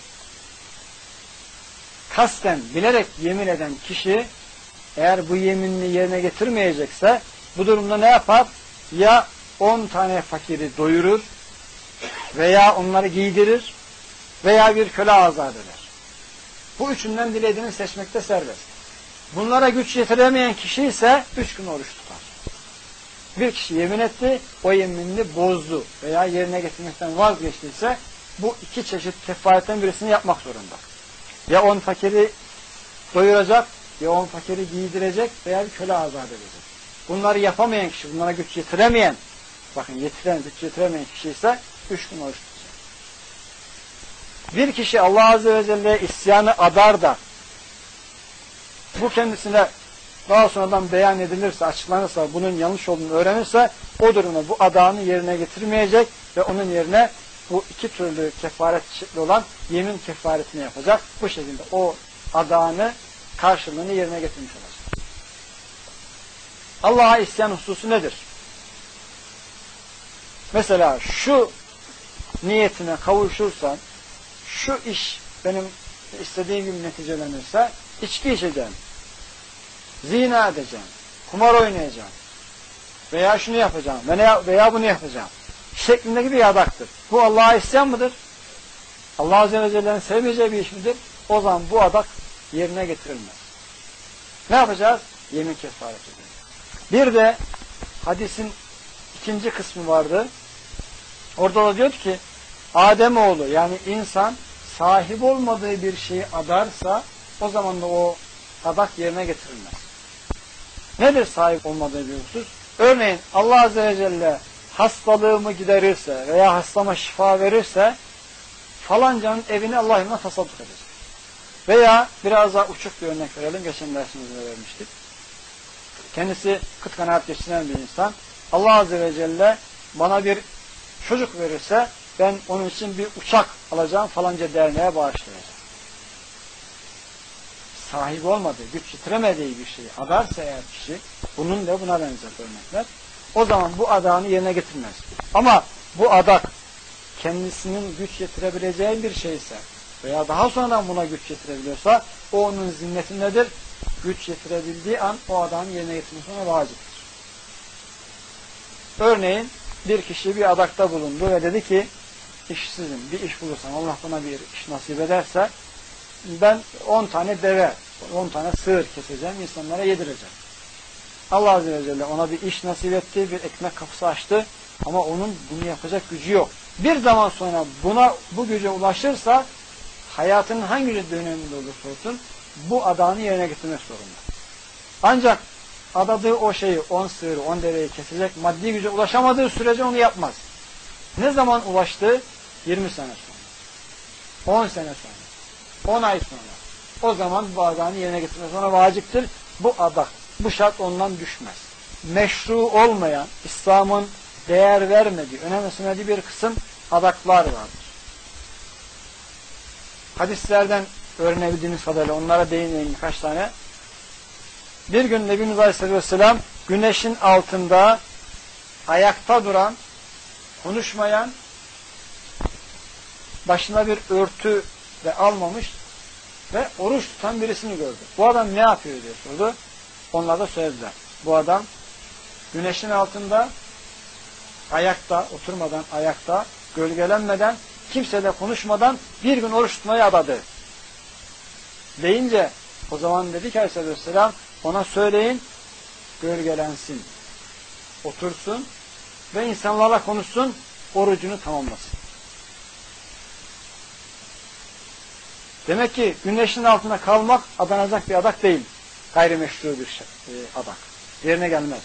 Kasten, bilerek yemin eden kişi eğer bu yeminini yerine getirmeyecekse bu durumda ne yapar? Ya 10 tane fakiri doyurur veya onları giydirir veya bir köle azat eder. Bu üçünden dilediğini seçmekte serbest. Bunlara güç yetiremeyen kişi ise 3 gün oruç tutar. Bir kişi yemin etti, o yeminini bozdu veya yerine getirmekten vazgeçtiyse bu iki çeşit kefaretten birisini yapmak zorunda. Ya 10 fakiri doyuracak, ya 10 fakiri giydirecek veya bir köle azat edecek. Bunları yapamayan kişi, bunlara güç yetiremeyen, bakın güç yetiremeyen kişi ise 3 gün oruç tutacak. Bir kişi Allah Azze ve Celle'ye isyanı adar da bu kendisine daha sonradan beyan edilirse, açıklanırsa, bunun yanlış olduğunu öğrenirse o durumda bu adağını yerine getirmeyecek ve onun yerine bu iki türlü kefaret şekli olan yemin kefaretini yapacak. Bu şekilde o adağını karşılığını yerine getirmiş olacak. Allah'a isyan hususu nedir? Mesela şu niyetine kavuşursan, şu iş benim istediğim gibi neticelenirse içki içeceğim, zina edeceğim, kumar oynayacağım veya şunu yapacağım veya bunu yapacağım şeklindeki bir adaktır. Bu Allah'a isyan mıdır? Allah Azze ve Celle'nin sevmeyeceği bir iş midir? O zaman bu adak yerine getirilmez. Ne yapacağız? Yemin kefaret edeceğiz. Bir de hadisin ikinci kısmı vardı. Orada da diyor ki Ademoğlu yani insan sahip olmadığı bir şeyi adarsa o zaman da o adak yerine getirilmez. Nedir sahip olmadığı bir husus? Örneğin Allah Azze ve Celle hastalığımı giderirse veya hastama şifa verirse falancanın evini Allah yoluna tasadduk edecek. Veya biraz daha uçuk bir örnek verelim. Geçen dersimizde vermiştik. Kendisi kıt kanaat geçiren bir insan. Allah Azze ve Celle bana bir çocuk verirse ben onun için bir uçak alacağım falanca derneğe bağışlayacağım. Sahibi olmadığı, güç yitiremediği bir şeyi adarsa eğer kişi, bunun da buna benzer örnekler, o zaman bu adağını yerine getirmez. Ama bu adak kendisinin güç yetirebileceği bir şeyse veya daha sonradan buna güç yetirebiliyorsa o onun zimmetindedir. Güç yetirebildiği an o adağını yerine getirmesi ona vaciptir. Örneğin bir kişi bir adakta bulundu ve dedi ki işsizim, bir iş bulursam Allah bana bir iş nasip ederse ben 10 tane deve, 10 tane sığır keseceğim, insanlara yedireceğim. Allah Azze ve Celle ona bir iş nasip etti, bir ekmek kapısı açtı ama onun bunu yapacak gücü yok. Bir zaman sonra bu güce ulaşırsa hayatının hangi döneminde olursa olsun bu adağını yerine getirmek zorunda. Ancak adadığı o şeyi 10 sığırı, 10 deveyi kesecek maddi güce ulaşamadığı sürece onu yapmaz. Ne zaman ulaştı? 20 sene sonra. 10 sene sonra. 10 ay sonra. O zaman bu adağını yerine getirmesi ona vaciptir. Bu adak, bu şart ondan düşmez. Meşru olmayan, İslam'ın değer vermediği, önemsemediği bir kısım adaklar vardır. Hadislerden öğrenebildiğimiz kadarıyla onlara değineyim birkaç tane. Bir gün Nebimiz Aleyhisselatü Vesselam güneşin altında ayakta duran, konuşmayan, başına bir örtü de almamış ve oruç tutan birisini gördü. Bu adam ne yapıyor diye sordu. Onlar da söylediler. Bu adam güneşin altında ayakta, oturmadan ayakta, gölgelenmeden, kimseyle konuşmadan bir gün oruç tutmayı adadı. Deyince o zaman dedi ki Aleyhisselatü Vesselam ona söyleyin, gölgelensin, otursun ve insanlarla konuşsun, orucunu tamamlasın. Demek ki güneşin altında kalmak adanacak bir adak değil. Gayrimeşru bir adak. Yerine gelmez.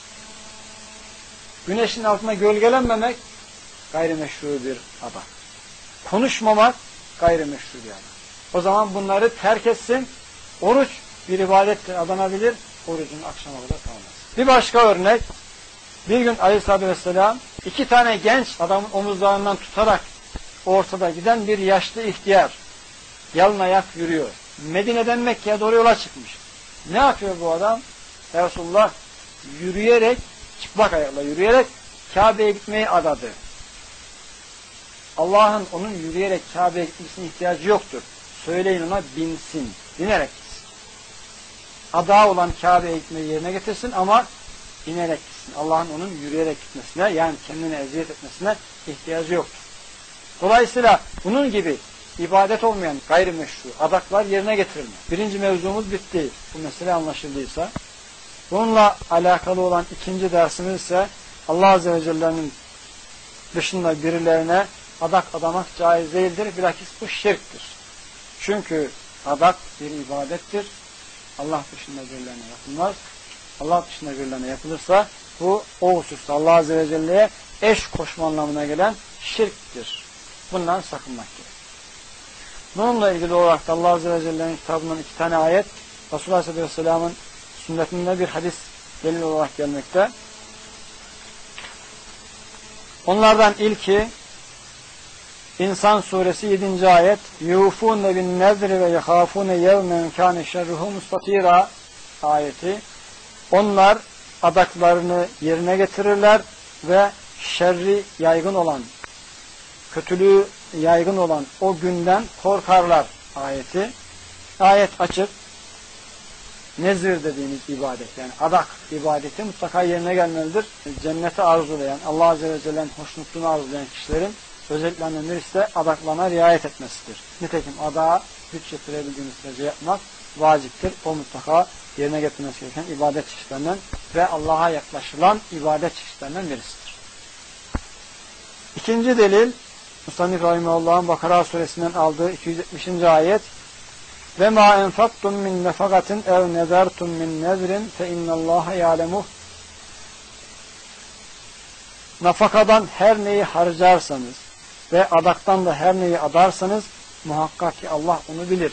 Güneşin altında gölgelenmemek gayrimeşru bir adak. Konuşmamak gayrimeşru bir adak. O zaman bunları terk etsin. Oruç bir ibadettir, adanabilir. Orucunu akşama kadar tamamlasın. Bir başka örnek. Bir gün Aleyhisselatü Vesselam 2 tane genç adamın omuzlarından tutarak ortada giden bir yaşlı ihtiyar yalın ayak yürüyor. Medine'den Mekke'ye doğru yola çıkmış. Ne yapıyor bu adam? Resulullah yürüyerek, çıplak ayakla yürüyerek Kabe'ye gitmeyi adadı. Allah'ın onun yürüyerek Kabe'ye gitmesine ihtiyacı yoktur. Söyleyin ona binsin. Binerek gitsin. Ada olan Kabe'ye gitmeyi yerine getirsin ama binerek gitsin. Allah'ın onun yürüyerek gitmesine, yani kendine eziyet etmesine ihtiyacı yoktur. Dolayısıyla bunun gibi ibadet olmayan gayrimeşru adaklar yerine getirilmez. Birinci mevzumuz bitti. Bu mesele anlaşıldıysa. Bununla alakalı olan ikinci dersimiz ise Allah Azze ve Celle'nin dışında birilerine adak adamak caiz değildir. Bilakis bu şirktir. Çünkü adak bir ibadettir. Allah dışında birilerine yapılmaz. Allah dışında birilerine yapılırsa bu o hususta Allah Azze ve Celle'ye eş koşma anlamına gelen şirktir. Bundan sakınmak gerekir. Bununla ilgili olarak da Allah Azze ve Celle'nin kitabından 2 tane ayet, Resulullah Aleyhisselatü Vesselam'ın sünnetinde bir hadis delil olarak gelmekte. Onlardan ilki İnsan suresi 7. ayet yufûne bin nezri ve yehâfûne yevmen kâne şerruhu mustatîrâ ayeti. Onlar adaklarını yerine getirirler ve şerri yaygın olan, kötülüğü yaygın olan o günden korkarlar ayeti. Ayet açık. Nezir dediğimiz ibadet, yani adak ibadeti mutlaka yerine gelmelidir. Cenneti arzulayan, Allah Azze ve Celle'nin hoşnutluğunu arzulayan kişilerin özelliklerinden birisi de adaklarına riayet etmesidir. Nitekim adağa güç getirebildiğimiz sürece yapmak vaciptir. O mutlaka yerine getirmesi gereken ibadet çeşitlerinden ve Allah'a yaklaşılan ibadet çeşitlerinden birisidir. İkinci delil, Musannif Rahimahullah'ın Bakara suresinden aldığı 270. ayet: ve ma enfaktum min nefakatin ev nezertum min nezrin fe innallaha ya'lemuh. Nafakadan her neyi harcarsanız ve adaktan da her neyi adarsanız muhakkak ki Allah onu bilir.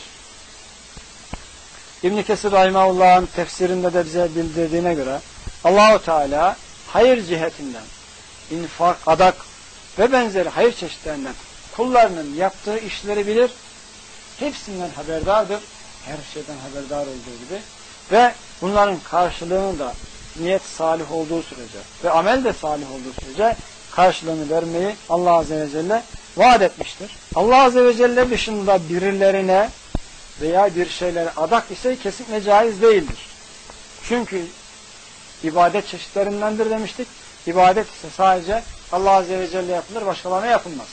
İbn-i Kesir Rahimahullah'ın tefsirinde de bize bildirdiğine göre Allah-u Teala hayır cihetinden, infak, adak ve benzeri hayır çeşitlerinden kullarının yaptığı işleri bilir. Hepsinden haberdardır. Her şeyden haberdar olduğu gibi. Ve bunların karşılığını da niyet salih olduğu sürece ve amel de salih olduğu sürece karşılığını vermeyi Allah Azze ve Celle vaat etmiştir. Allah Azze ve Celle dışında birilerine veya bir şeylere adak ise kesinlikle caiz değildir. Çünkü ibadet çeşitlerindendir demiştik. İbadet ise sadece Allah Azze ve Celle yapılır, başkalarına yapılmaz.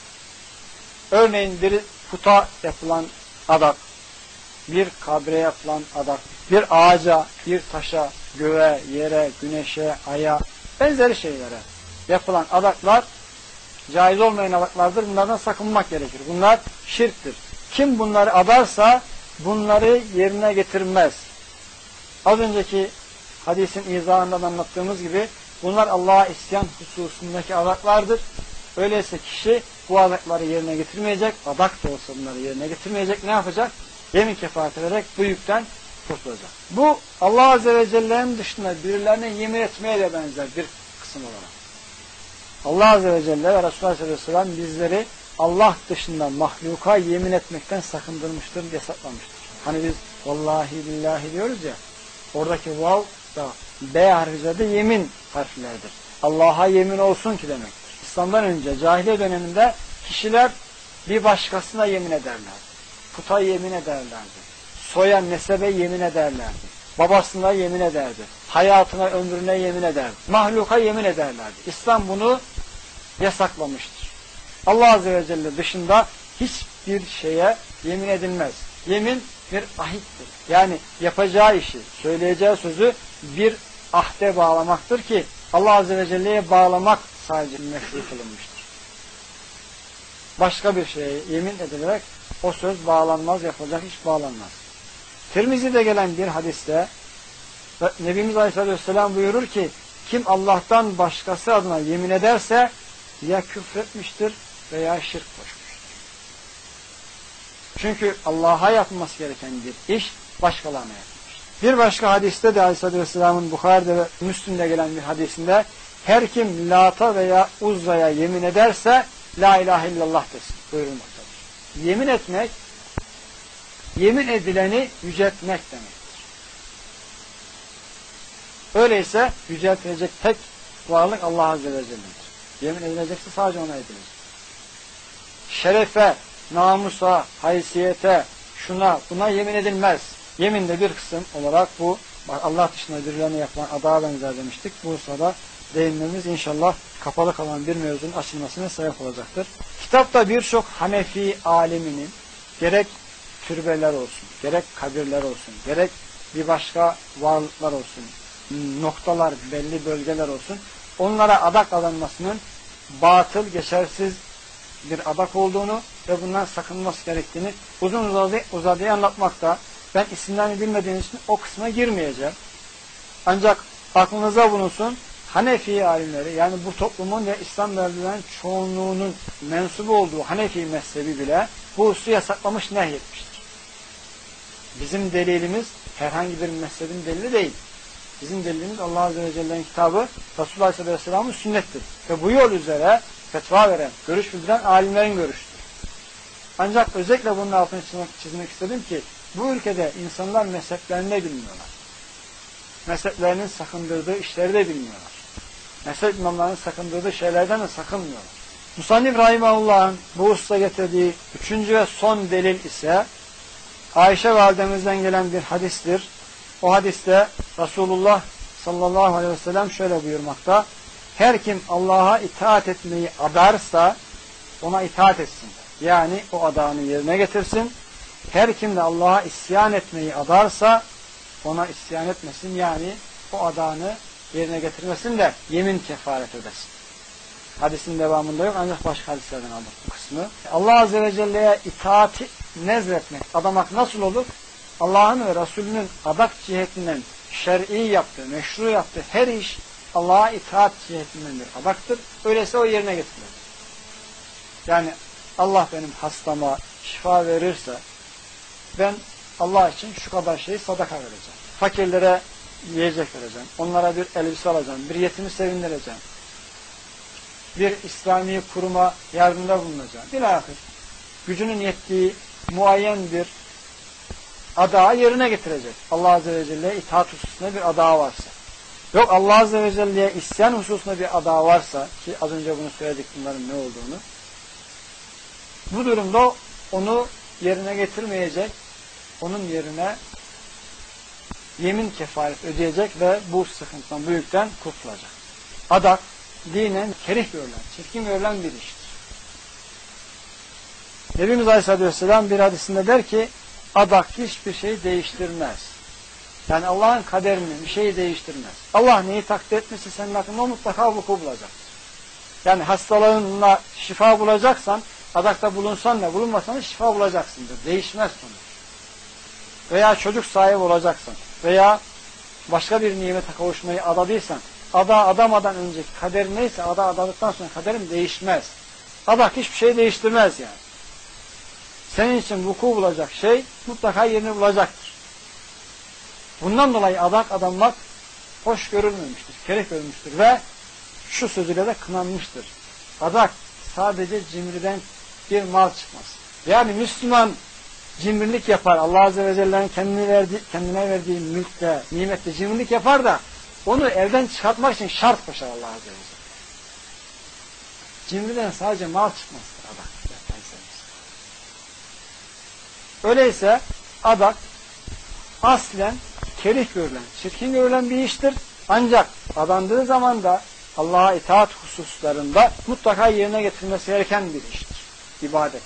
Örneğin bir puta yapılan adak, bir kabre yapılan adak, bir ağaca, bir taşa, göğe, yere, güneşe, aya, benzeri şeylere yapılan adaklar caiz olmayan adaklardır. Bunlardan sakınmak gerekir. Bunlar şirktir. Kim bunları adarsa bunları yerine getirmez. Az önceki hadisin izahından anlattığımız gibi bunlar Allah'a isyan hususundaki adaklardır. Öyleyse kişi bu adakları yerine getirmeyecek, adak da olsa bunları yerine getirmeyecek. Ne yapacak? Yemin kefaret ederek bu yükten kurtulacak. Bu Allah Azze ve Celle'nin dışında birilerine yemin etmeye de benzer bir kısım olarak. Allah Azze ve Celle ve Resulullah sallallahu aleyhi ve sellem bizleri Allah dışında mahluka yemin etmekten sakındırmıştır, yasaklamıştır. Hani biz vallahi billahi diyoruz ya, oradaki vav da B harfi üzerinde yemin harfleridir. Allah'a yemin olsun ki demektir. İslam'dan önce cahiliye döneminde kişiler bir başkasına yemin ederlerdi. Puta yemin ederlerdi. Soya, nesebe yemin ederlerdi. Babasına yemin ederdi. Hayatına, ömrüne yemin ederdi. Mahluka yemin ederlerdi. İslam bunu yasaklamıştır. Allah Azze ve Celle dışında hiçbir şeye yemin edilmez. Yemin bir ahittir. Yani yapacağı işi, söyleyeceği sözü bir ahde bağlamaktır ki Allah Azze ve Celle'ye bağlamak sadece meşru kılınmıştır. Başka bir şeye yemin edilerek o söz bağlanmaz, yapılacak iş bağlanmaz. Tirmizi'de gelen bir hadiste Nebimiz Aleyhisselatü Vesselam buyurur ki kim Allah'tan başkası adına yemin ederse ya küfretmiştir veya şirk koşmuştur. Çünkü Allah'a yapılması gereken bir iş başkalarına yapılmıştır. Bir başka hadiste de Aleyhisselatü Vesselam'ın Bukhari'de ve Müslim'de gelen bir hadisinde her kim Lat'a veya Uzza'ya yemin ederse La ilahe illallah desin buyurulmaktadır. Yemin etmek, yemin edileni yüceltmek demektir. Öyleyse yüceltilecek tek varlık Allah Azze ve Celle'dir. Yemin edilecekse sadece ona edilecek. Şerefe, namusa, haysiyete, şuna, buna yemin edilmez. Yeminde bir kısım olarak bu, Allah dışında birilerine yapılan adağa benzer demiştik. Bu sırada değinmemiz inşallah kapalı kalan bir mevzunun açılmasına sebep olacaktır. Kitapta birçok Hanefi aliminin gerek türbeler olsun, gerek kabirler olsun, gerek bir başka varlıklar olsun, noktalar, belli bölgeler olsun, onlara adak alınmasının batıl, geçersiz bir adak olduğunu ve bundan sakınılması gerektiğini uzun uzadıya anlatmakta. Ben isimlerini bilmediğiniz için o kısma girmeyeceğim. Ancak aklınıza bulunsun, Hanefi alimleri, yani bu toplumun ve İslam mevzularının çoğunluğunun mensubu olduğu Hanefi mezhebi bile bu hususu yasaklamış, nehyetmiştir. Bizim delilimiz herhangi bir mezhebin delili değil. Bizim delilimiz Allah Azze ve Celle'nin kitabı, Resulullah Aleyhisselatü Vesselam'ın sünnettir. Ve bu yol üzere fetva veren, görüş bildiren alimlerin görüştür. Ancak özellikle bunun altını çizmek istedim ki bu ülkede insanlar mezheplerini de bilmiyorlar. Mezheplerinin sakındırdığı işleri de bilmiyorlar. Mezhep imamlarının sakındırdığı şeylerden de sakınmıyorlar. Musannif Rahimahullah'ın bu hususta getirdiği üçüncü ve son delil ise Ayşe validemizden gelen bir hadistir. O hadiste Resulullah sallallahu aleyhi ve sellem şöyle buyurmakta: her kim Allah'a itaat etmeyi adarsa ona itaat etsin. Yani o adağını yerine getirsin. Her kim de Allah'a isyan etmeyi adarsa ona isyan etmesin, yani o adağını yerine getirmesin de yemin kefaret ödesin. Hadisin devamında yok, ancak başka hadislerden aldık bu kısmı. Allah Azze ve Celle'ye itaati nezretmek, adamak nasıl olur? Allah'ın ve Resulünün adak cihetinden şer'i yaptığı, meşru yaptığı her iş Allah'a itaat cihetindendir, adaktır. Öyleyse o yerine getirilir. Yani Allah benim hastama şifa verirse ben Allah için şu kadar şeyi sadaka vereceğim. Fakirlere yiyecek vereceğim. Onlara bir elbise alacağım. Bir yetimi sevindireceğim. Bir İslami kuruma yardımda bulunacağım. Bilahare gücünün yettiği muayyen bir adağı yerine getirecek. Allah Azze ve Celle'ye itaat hususunda bir adağı varsa. Yok, Allah Azze ve Celle'ye isyan hususunda bir adağı varsa, ki az önce bunu söyledik bunların ne olduğunu. Bu durumda onu yerine getirmeyecek, onun yerine yemin kefaret ödeyecek ve bu sıkıntıdan, bu yükten kurtulacak. Adak dinen kerih görülen, çirkin görülen bir iştir. Nebimiz Aleyhisselatü Vesselam bir hadisinde der ki, adak hiçbir şey değiştirmez. Yani Allah'ın kaderini bir şey değiştirmez. Allah neyi takdir etmişse senin hakkında mutlaka vuku bulacaktır. Yani hastalığınla şifa bulacaksan, adakta bulunsan da bulunmasan da şifa bulacaksındır. Değişmez sonuç. Veya çocuk sahibi olacaksan veya başka bir nimete kavuşmayı adadıysan, adamadan önceki kader neyse adadıktan sonra kaderin değişmez. Adak hiçbir şey değiştirmez yani. Senin için vuku bulacak şey mutlaka yerini bulacaktır. Bundan dolayı adak adanmak hoş görülmemiştir, kereh görülmüştür ve şu sözüyle de kınanmıştır. Adak sadece cimriden bir mal çıkmaz. Yani Müslüman cimrilik yapar. Allah Azze ve Celle'nin kendine verdiği mülkte, nimette cimrilik yapar da onu elden çıkartmak için şart koşar Allah Azze ve Celle. Cimriden sadece mal çıkmaz adak. Öyleyse adak aslen kerih görülen, çirkin görülen bir iştir. Ancak adandığı zaman da Allah'a itaat hususlarında mutlaka yerine getirilmesi gereken bir iştir. İbadettir.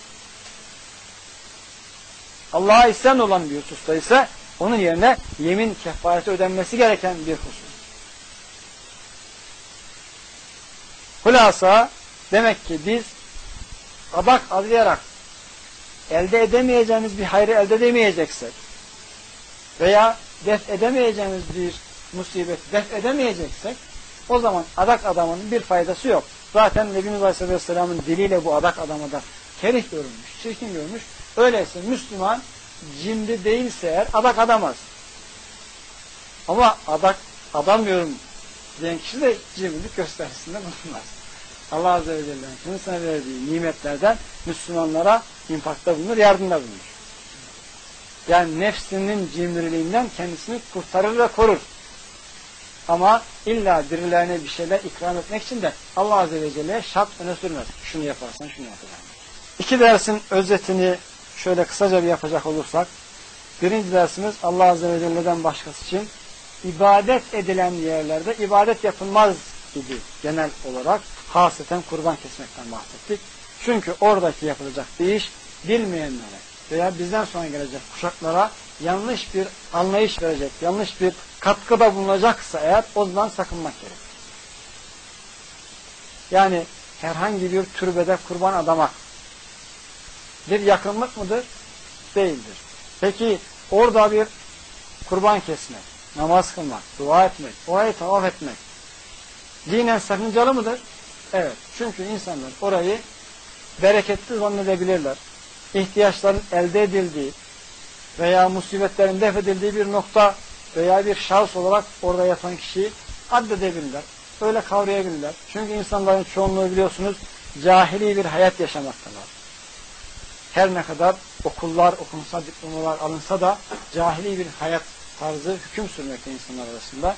Allah'a isyan olan bir hususta ise onun yerine yemin kefareti ödenmesi gereken bir husus. Hulasa demek ki biz adak adayarak elde edemeyeceğimiz bir hayrı elde edemeyeceksek veya def edemeyeceğimiz bir musibeti def edemeyeceksek o zaman adak adamanın bir faydası yok. Zaten Nebimiz Aleyhisselam'ın diliyle bu adak adamada kerih görülmüş, çirkin görülmüş. Öyleyse Müslüman cimri değilse eğer adak adamaz. Ama adak adamıyorum diyen kişi de cimrilik gösterisinde bulunmaz. Allah Azze ve Celle'nin kendisine verdiği nimetlerden Müslümanlara infakta bulunur, yardımda bulunur. Yani nefsinin cimriliğinden kendisini kurtarır ve korur. Ama illa birilerine bir şeyler ikram etmek için de Allah Azze ve Celle'ye şart öne sürmez. Şunu yaparsan şunu yapacaksın. İki dersin özetini şöyle kısaca bir yapacak olursak, birinci dersimiz Allah Azze ve Celle'den başkası için ibadet edilen yerlerde ibadet yapılmaz idi genel olarak. Hasreten kurban kesmekten bahsettik. Çünkü oradaki yapılacak bir iş bilmeyenlere veya bizden sonra gelecek kuşaklara yanlış bir anlayış verecek, yanlış bir katkıda bulunacaksa eğer ondan sakınmak gerekir. Yani herhangi bir türbede kurban adamak bir yakınlık mıdır? Değildir. Peki orada bir kurban kesmek, namaz kılmak, dua etmek, orayı tavaf etmek dinen sakıncalı mıdır? Evet. Çünkü insanlar orayı bereketli zannedebilirler. İhtiyaçların elde edildiği veya musibetlerin def edildiği bir nokta veya bir şahıs olarak orada yatan kişiyi addedebilirler. Öyle kavrayabilirler. Çünkü insanların çoğunluğu biliyorsunuz cahili bir hayat yaşamaktalar. Her ne kadar okullar okunsa, diplomalar alınsa da cahili bir hayat tarzı hüküm sürmekte insanlar arasında.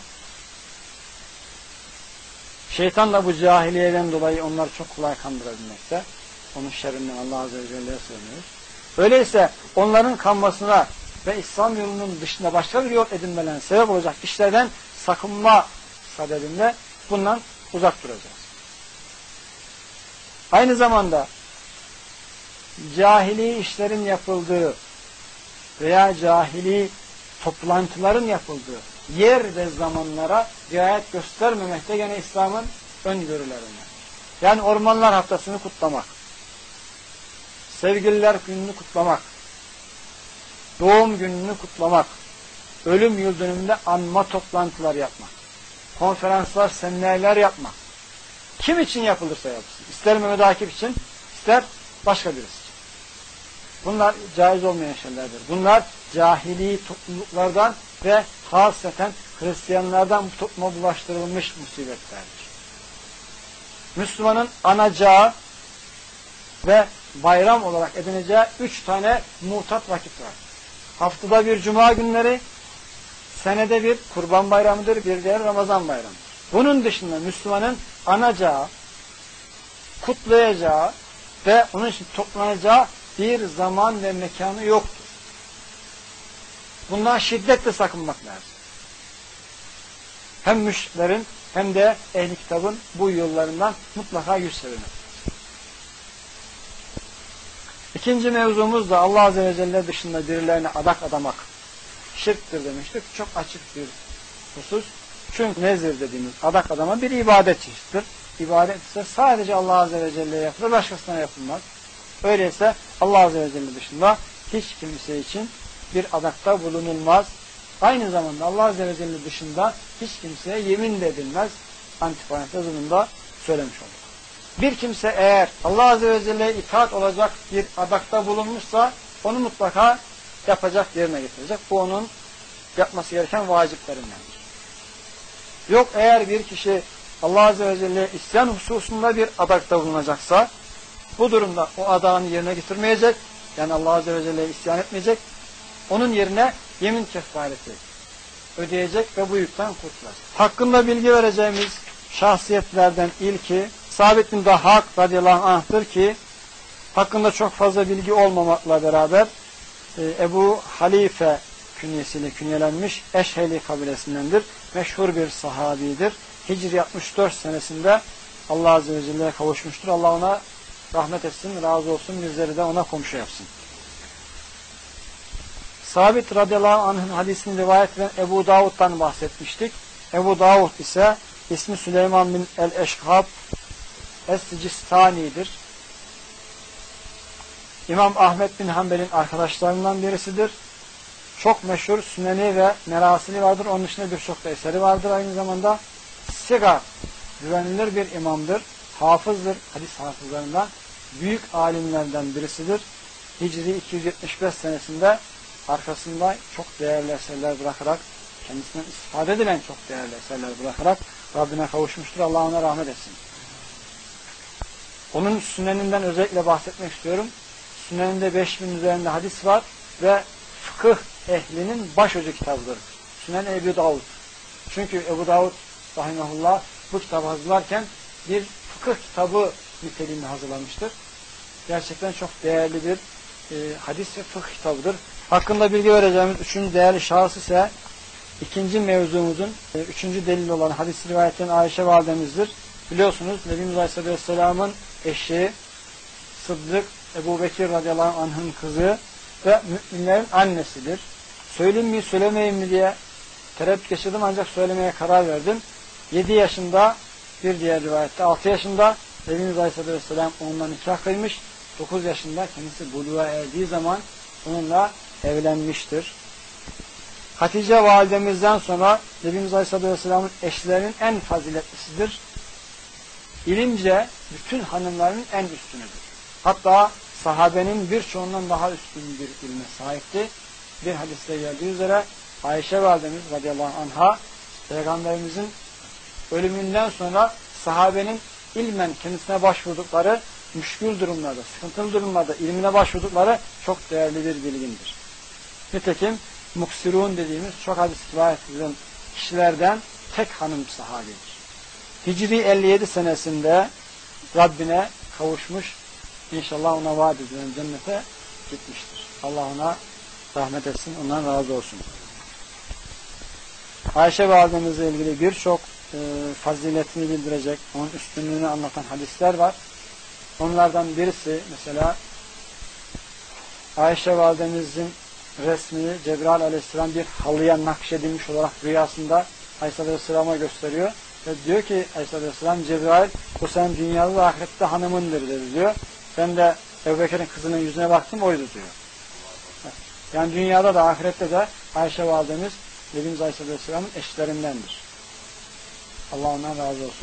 Şeytan da bu cahiliyeden dolayı onları çok kolay kandırabilmekte. Onun şerrinden Allah Azze ve Celle'ye sığınıyoruz. Öyleyse onların kanmasına ve İslam yolunun dışında başka bir yol edinmelerine sebep olacak işlerden sakınma sebebinde bundan uzak duracağız. Aynı zamanda cahili işlerin yapıldığı veya cahili toplantıların yapıldığı yer ve zamanlara riayet göstermemek de gene İslam'ın öngörülerinden. Yani ormanlar haftasını kutlamak, sevgililer gününü kutlamak, doğum gününü kutlamak, ölüm yıl dönümünde anma toplantılar yapmak, konferanslar, seminerler yapmak. Kim için yapılırsa yapsın. İster Mehmet Akif için, ister başka birisi için. Bunlar caiz olmayan şeylerdir. Bunlar cahili topluluklardan ve hasreten Hristiyanlardan bu topluma bulaştırılmış musibetlerdir. Müslümanın anacağı ve bayram olarak edineceği 3 tane mutat vakit var. Haftada bir cuma günleri, senede bir kurban bayramıdır, bir diğer Ramazan bayramıdır. Bunun dışında Müslümanın anacağı, kutlayacağı ve onun için toplanacağı bir zaman ve mekanı yoktur. Bundan şiddetle sakınmak lazım. Hem müşriklerin hem de ehli kitabın bu yollarından mutlaka yüz çevirmek. İkinci mevzumuz da Allah Azze ve Celle dışında birilerine adak adamak şirktir demiştik. Çok açık bir husus. Çünkü nezir dediğimiz adak adama bir ibadet çeşittir. İbadet ise sadece Allah Azze ve Celle'ye yapılır, başkasına yapılmaz. Öyleyse Allah Azze ve Celle dışında hiç kimse için bir adakta bulunulmaz. Aynı zamanda Allah Azze ve Celle dışında hiç kimseye yemin de edilmez. Antiparantez bunu da söylemiş olduk. Bir kimse eğer Allah Azze ve Celle'ye itaat olacak bir adakta bulunmuşsa onu mutlaka yapacak, yerine getirecek. Bu onun yapması gereken vaciplerindendir. Yok eğer bir kişi Allah Azze ve Celle'ye isyan hususunda bir adakta bulunacaksa bu durumda o adağını yerine getirmeyecek. Yani Allah Azze ve Celle'ye isyan etmeyecek. Onun yerine yemin kefareti ödeyecek ve bu yükten kurtulacak. Hakkında bilgi vereceğimiz şahsiyetlerden ilki Sabit bin Dahhak radıyallahu anh'tır ki hakkında çok fazla bilgi olmamakla beraber Ebu Halife künyesiyle künyelenmiş Eşheli kabilesindendir. Meşhur bir sahabidir. Hicri 64 senesinde Allah Azze ve Celle'ye kavuşmuştur. Allah ona rahmet etsin, razı olsun, bizleri de ona komşu yapsın. Sabit radıyallahu anh'ın hadisini rivayet eden Ebu Davud'dan bahsetmiştik. Ebu Davud ise ismi Süleyman bin el-Eşhab Es-Sicistani'dir. İmam Ahmet bin Hanbel'in arkadaşlarından birisidir. Çok meşhur süneni ve merasili vardır. Onun dışında birçok da eseri vardır aynı zamanda. Sigar, güvenilir bir imamdır. Hafızdır, hadis hafızlarından. Büyük alimlerden birisidir. Hicri 275 senesinde arkasında çok değerli eserler bırakarak, kendisinden istifade edilen çok değerli eserler bırakarak Rabbine kavuşmuştur. Allah ona rahmet etsin. Onun süneninden özellikle bahsetmek istiyorum. Süneninde 5000 üzerinde hadis var ve fıkıh ehlinin başucu kitabıdır. Sünen Ebu Davud. Çünkü Ebu Davud rahimahullah bu kitabı hazırlarken bir fıkıh kitabı niteliğinde hazırlamıştır. Gerçekten çok değerli bir hadis ve fıkıh kitabıdır. Hakkında bilgi vereceğimiz üçüncü değerli şahıs ise ikinci mevzumuzun üçüncü delil olan hadis rivayetten Ayşe validemizdir. Biliyorsunuz Nebimiz Aleyhisselatü Vesselam'ın eşi Sıddık Ebu Bekir radıyallahu anh'ın kızı ve müminlerin annesidir. Söyleyeyim mi söylemeyeyim mi diye tereddüt geçirdim ancak söylemeye karar verdim. 7 yaşında bir diğer rivayette 6 yaşında Nebimiz Aleyhisselatü Vesselam onunla nikah kıymış. 9 yaşında kendisi buluğa erdiği zaman onunla evlenmiştir. Hatice validemizden sonra Nebimiz Aleyhisselatü Vesselam'ın eşlerinin en faziletlisidir. İlimce bütün hanımların en üstünüdür. Hatta sahabenin birçoğundan daha üstün bir ilme sahipti. Bir hadiste geldiği üzere Ayşe validemiz radıyallahu anha Peygamberimizin ölümünden sonra sahabenin ilmen kendisine başvurdukları müşkül durumlarda, sıkıntılı durumlarda ilmine başvurdukları çok değerli bir bilgindir. Nitekim muksirun dediğimiz çok hadis rivayet edilen kişilerden tek hanım sahabedir. Hicri 57 senesinde Rabbine kavuşmuş, İnşallah ona vaat edilen cennete gitmiştir. Allah ona rahmet etsin, ondan razı olsun. Ayşe validemizle ilgili birçok faziletini bildirecek, onun üstünlüğünü anlatan hadisler var. Onlardan birisi mesela Ayşe validemizin resmini Cebrail aleyhisselam bir halıya nakşedilmiş olarak rüyasında Aleyhisselatü Vesselam'a gösteriyor. Ve diyor ki Aleyhisselatü Vesselam, Cebrail bu senin dünyada ve ahirette hanımındır dedi diyor. Ben de Ebu Bekir'in kızının yüzüne baktım, oydu diyor. Yani dünyada da ahirette de Ayşe validemiz Nebimiz Aleyhisselatü Vesselam'ın eşlerindendir. Allah ondan razı olsun.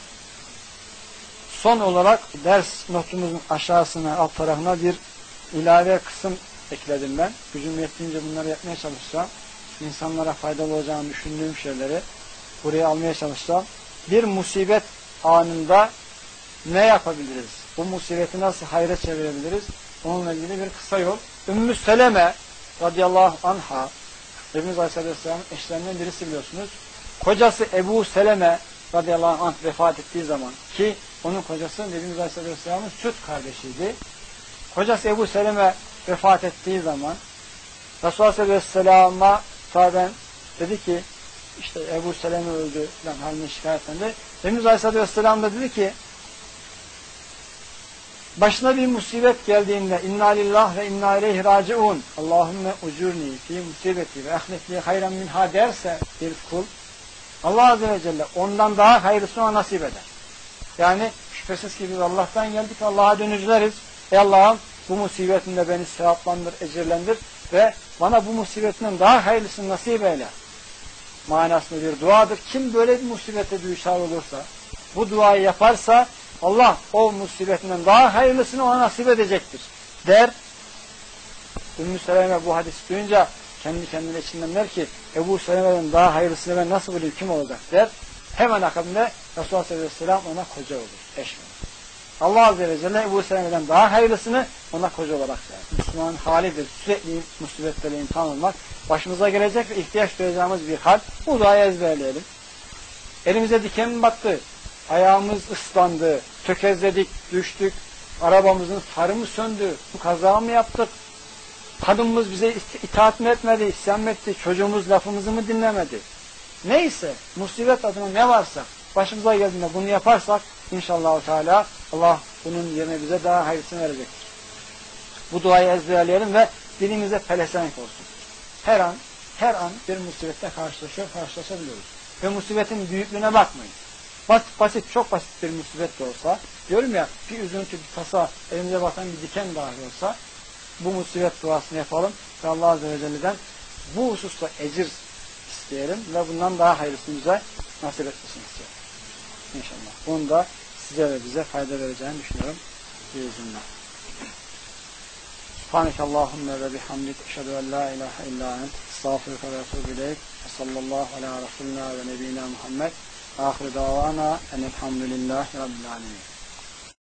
Son olarak ders notumuzun aşağısına, alt tarafına bir ilave kısım ekledim ben. Gücüm yettiğince bunları yapmaya çalışacağım. İnsanlara faydalı olacağını düşündüğüm şeyleri buraya almaya çalışacağım. Bir musibet anında ne yapabiliriz? Bu musibeti nasıl hayra çevirebiliriz? Onunla ilgili bir kısa yol. Ümmü Seleme radıyallahu anha, Nebimiz Aleyhisselatü Vesselam'ın eşlerinden birisi biliyorsunuz. Kocası Ebu Seleme radıyallahu anh vefat ettiği zaman, ki onun kocası Nebimiz Aleyhisselatü Vesselam'ın süt kardeşiydi. Kocası Ebu Seleme vefat ettiği zaman Resulullah Aleyhisselatü Vesselam'a sahaben dedi ki işte Ebu Seleme öldü falan halini şikayetlendi. Nebimiz Aleyhisselatü Vesselam da dedi ki başına bir musibet geldiğinde inna lillah ve inna ileyhi raciun Allahümme ucurni fi musibeti ve ahlifli hayran minha derse bir kul, Allah Azze ve Celle ondan daha hayırlısını ona nasip eder. Yani şüphesiz ki biz Allah'tan geldik, Allah'a dönücüleriz. Ey Allah'ım bu musibetinde beni sevaplandır, ecirlendir ve bana bu musibetinden daha hayırlısını nasip eyle manasında bir duadır. Kim böyle bir musibete düşer olursa, bu duayı yaparsa Allah o musibetinden daha hayırlısını ona nasip edecektir der. Ümmü Seleme bu hadisi duyunca kendi kendine içinden der ki Ebu Seleme'den daha hayırlısını ben nasıl bulayım, kim olacak der. Hemen akabinde Resulullah Aleyhisselam ona koca olur, eş olur. Allah Azze ve Celle Ebu Seleme'den daha hayırlısını ona koca olarak der. Müslümanın halidir. Sürekli musibetlerle imtihan olmak. Başımıza gelecek ve ihtiyaç duyacağımız bir hal. Bu duayı ezberleyelim. Elimize diken battı. Ayağımız ıslandı. Tökezledik, düştük. Arabamızın farı mı söndü? Bu kaza mı yaptık? Kadınımız bize itaat mı etmedi, isyan mı etti? Çocuğumuz lafımızı mı dinlemedi? Neyse, musibet adına ne varsa başımıza geldiğinde bunu yaparsak inşallah Teala Allah bunun yerine bize daha hayırlısını verecektir. Bu duayı ezberleyelim ve dilimize pelesenk olsun. Her an bir musibette karşılaşabiliyoruz. Ve musibetin büyüklüğüne bakmayın. Basit, çok basit bir musibet de olsa, diyorum ya, bir üzüntü, bir tasa, elimize batan bir diken dahi olsa, bu musibet duasını yapalım ve Allah Azze ve Celle'den bu hususta ecir isteyelim ve bundan daha hayırlısını bize nasip etmesini isteyelim. İnşallah. Bunu da size ve bize fayda vereceğini düşünüyorum. Biiznillah. Subhanekallahümme ve bihamdik. Eşhedü en la ilahe illa ent. Estağfirüke ve etûbü ileyk. Ve sallallahu ala Resulina ve nebina Muhammed. Ahir davana enelhamdülillahi rabbil alemin.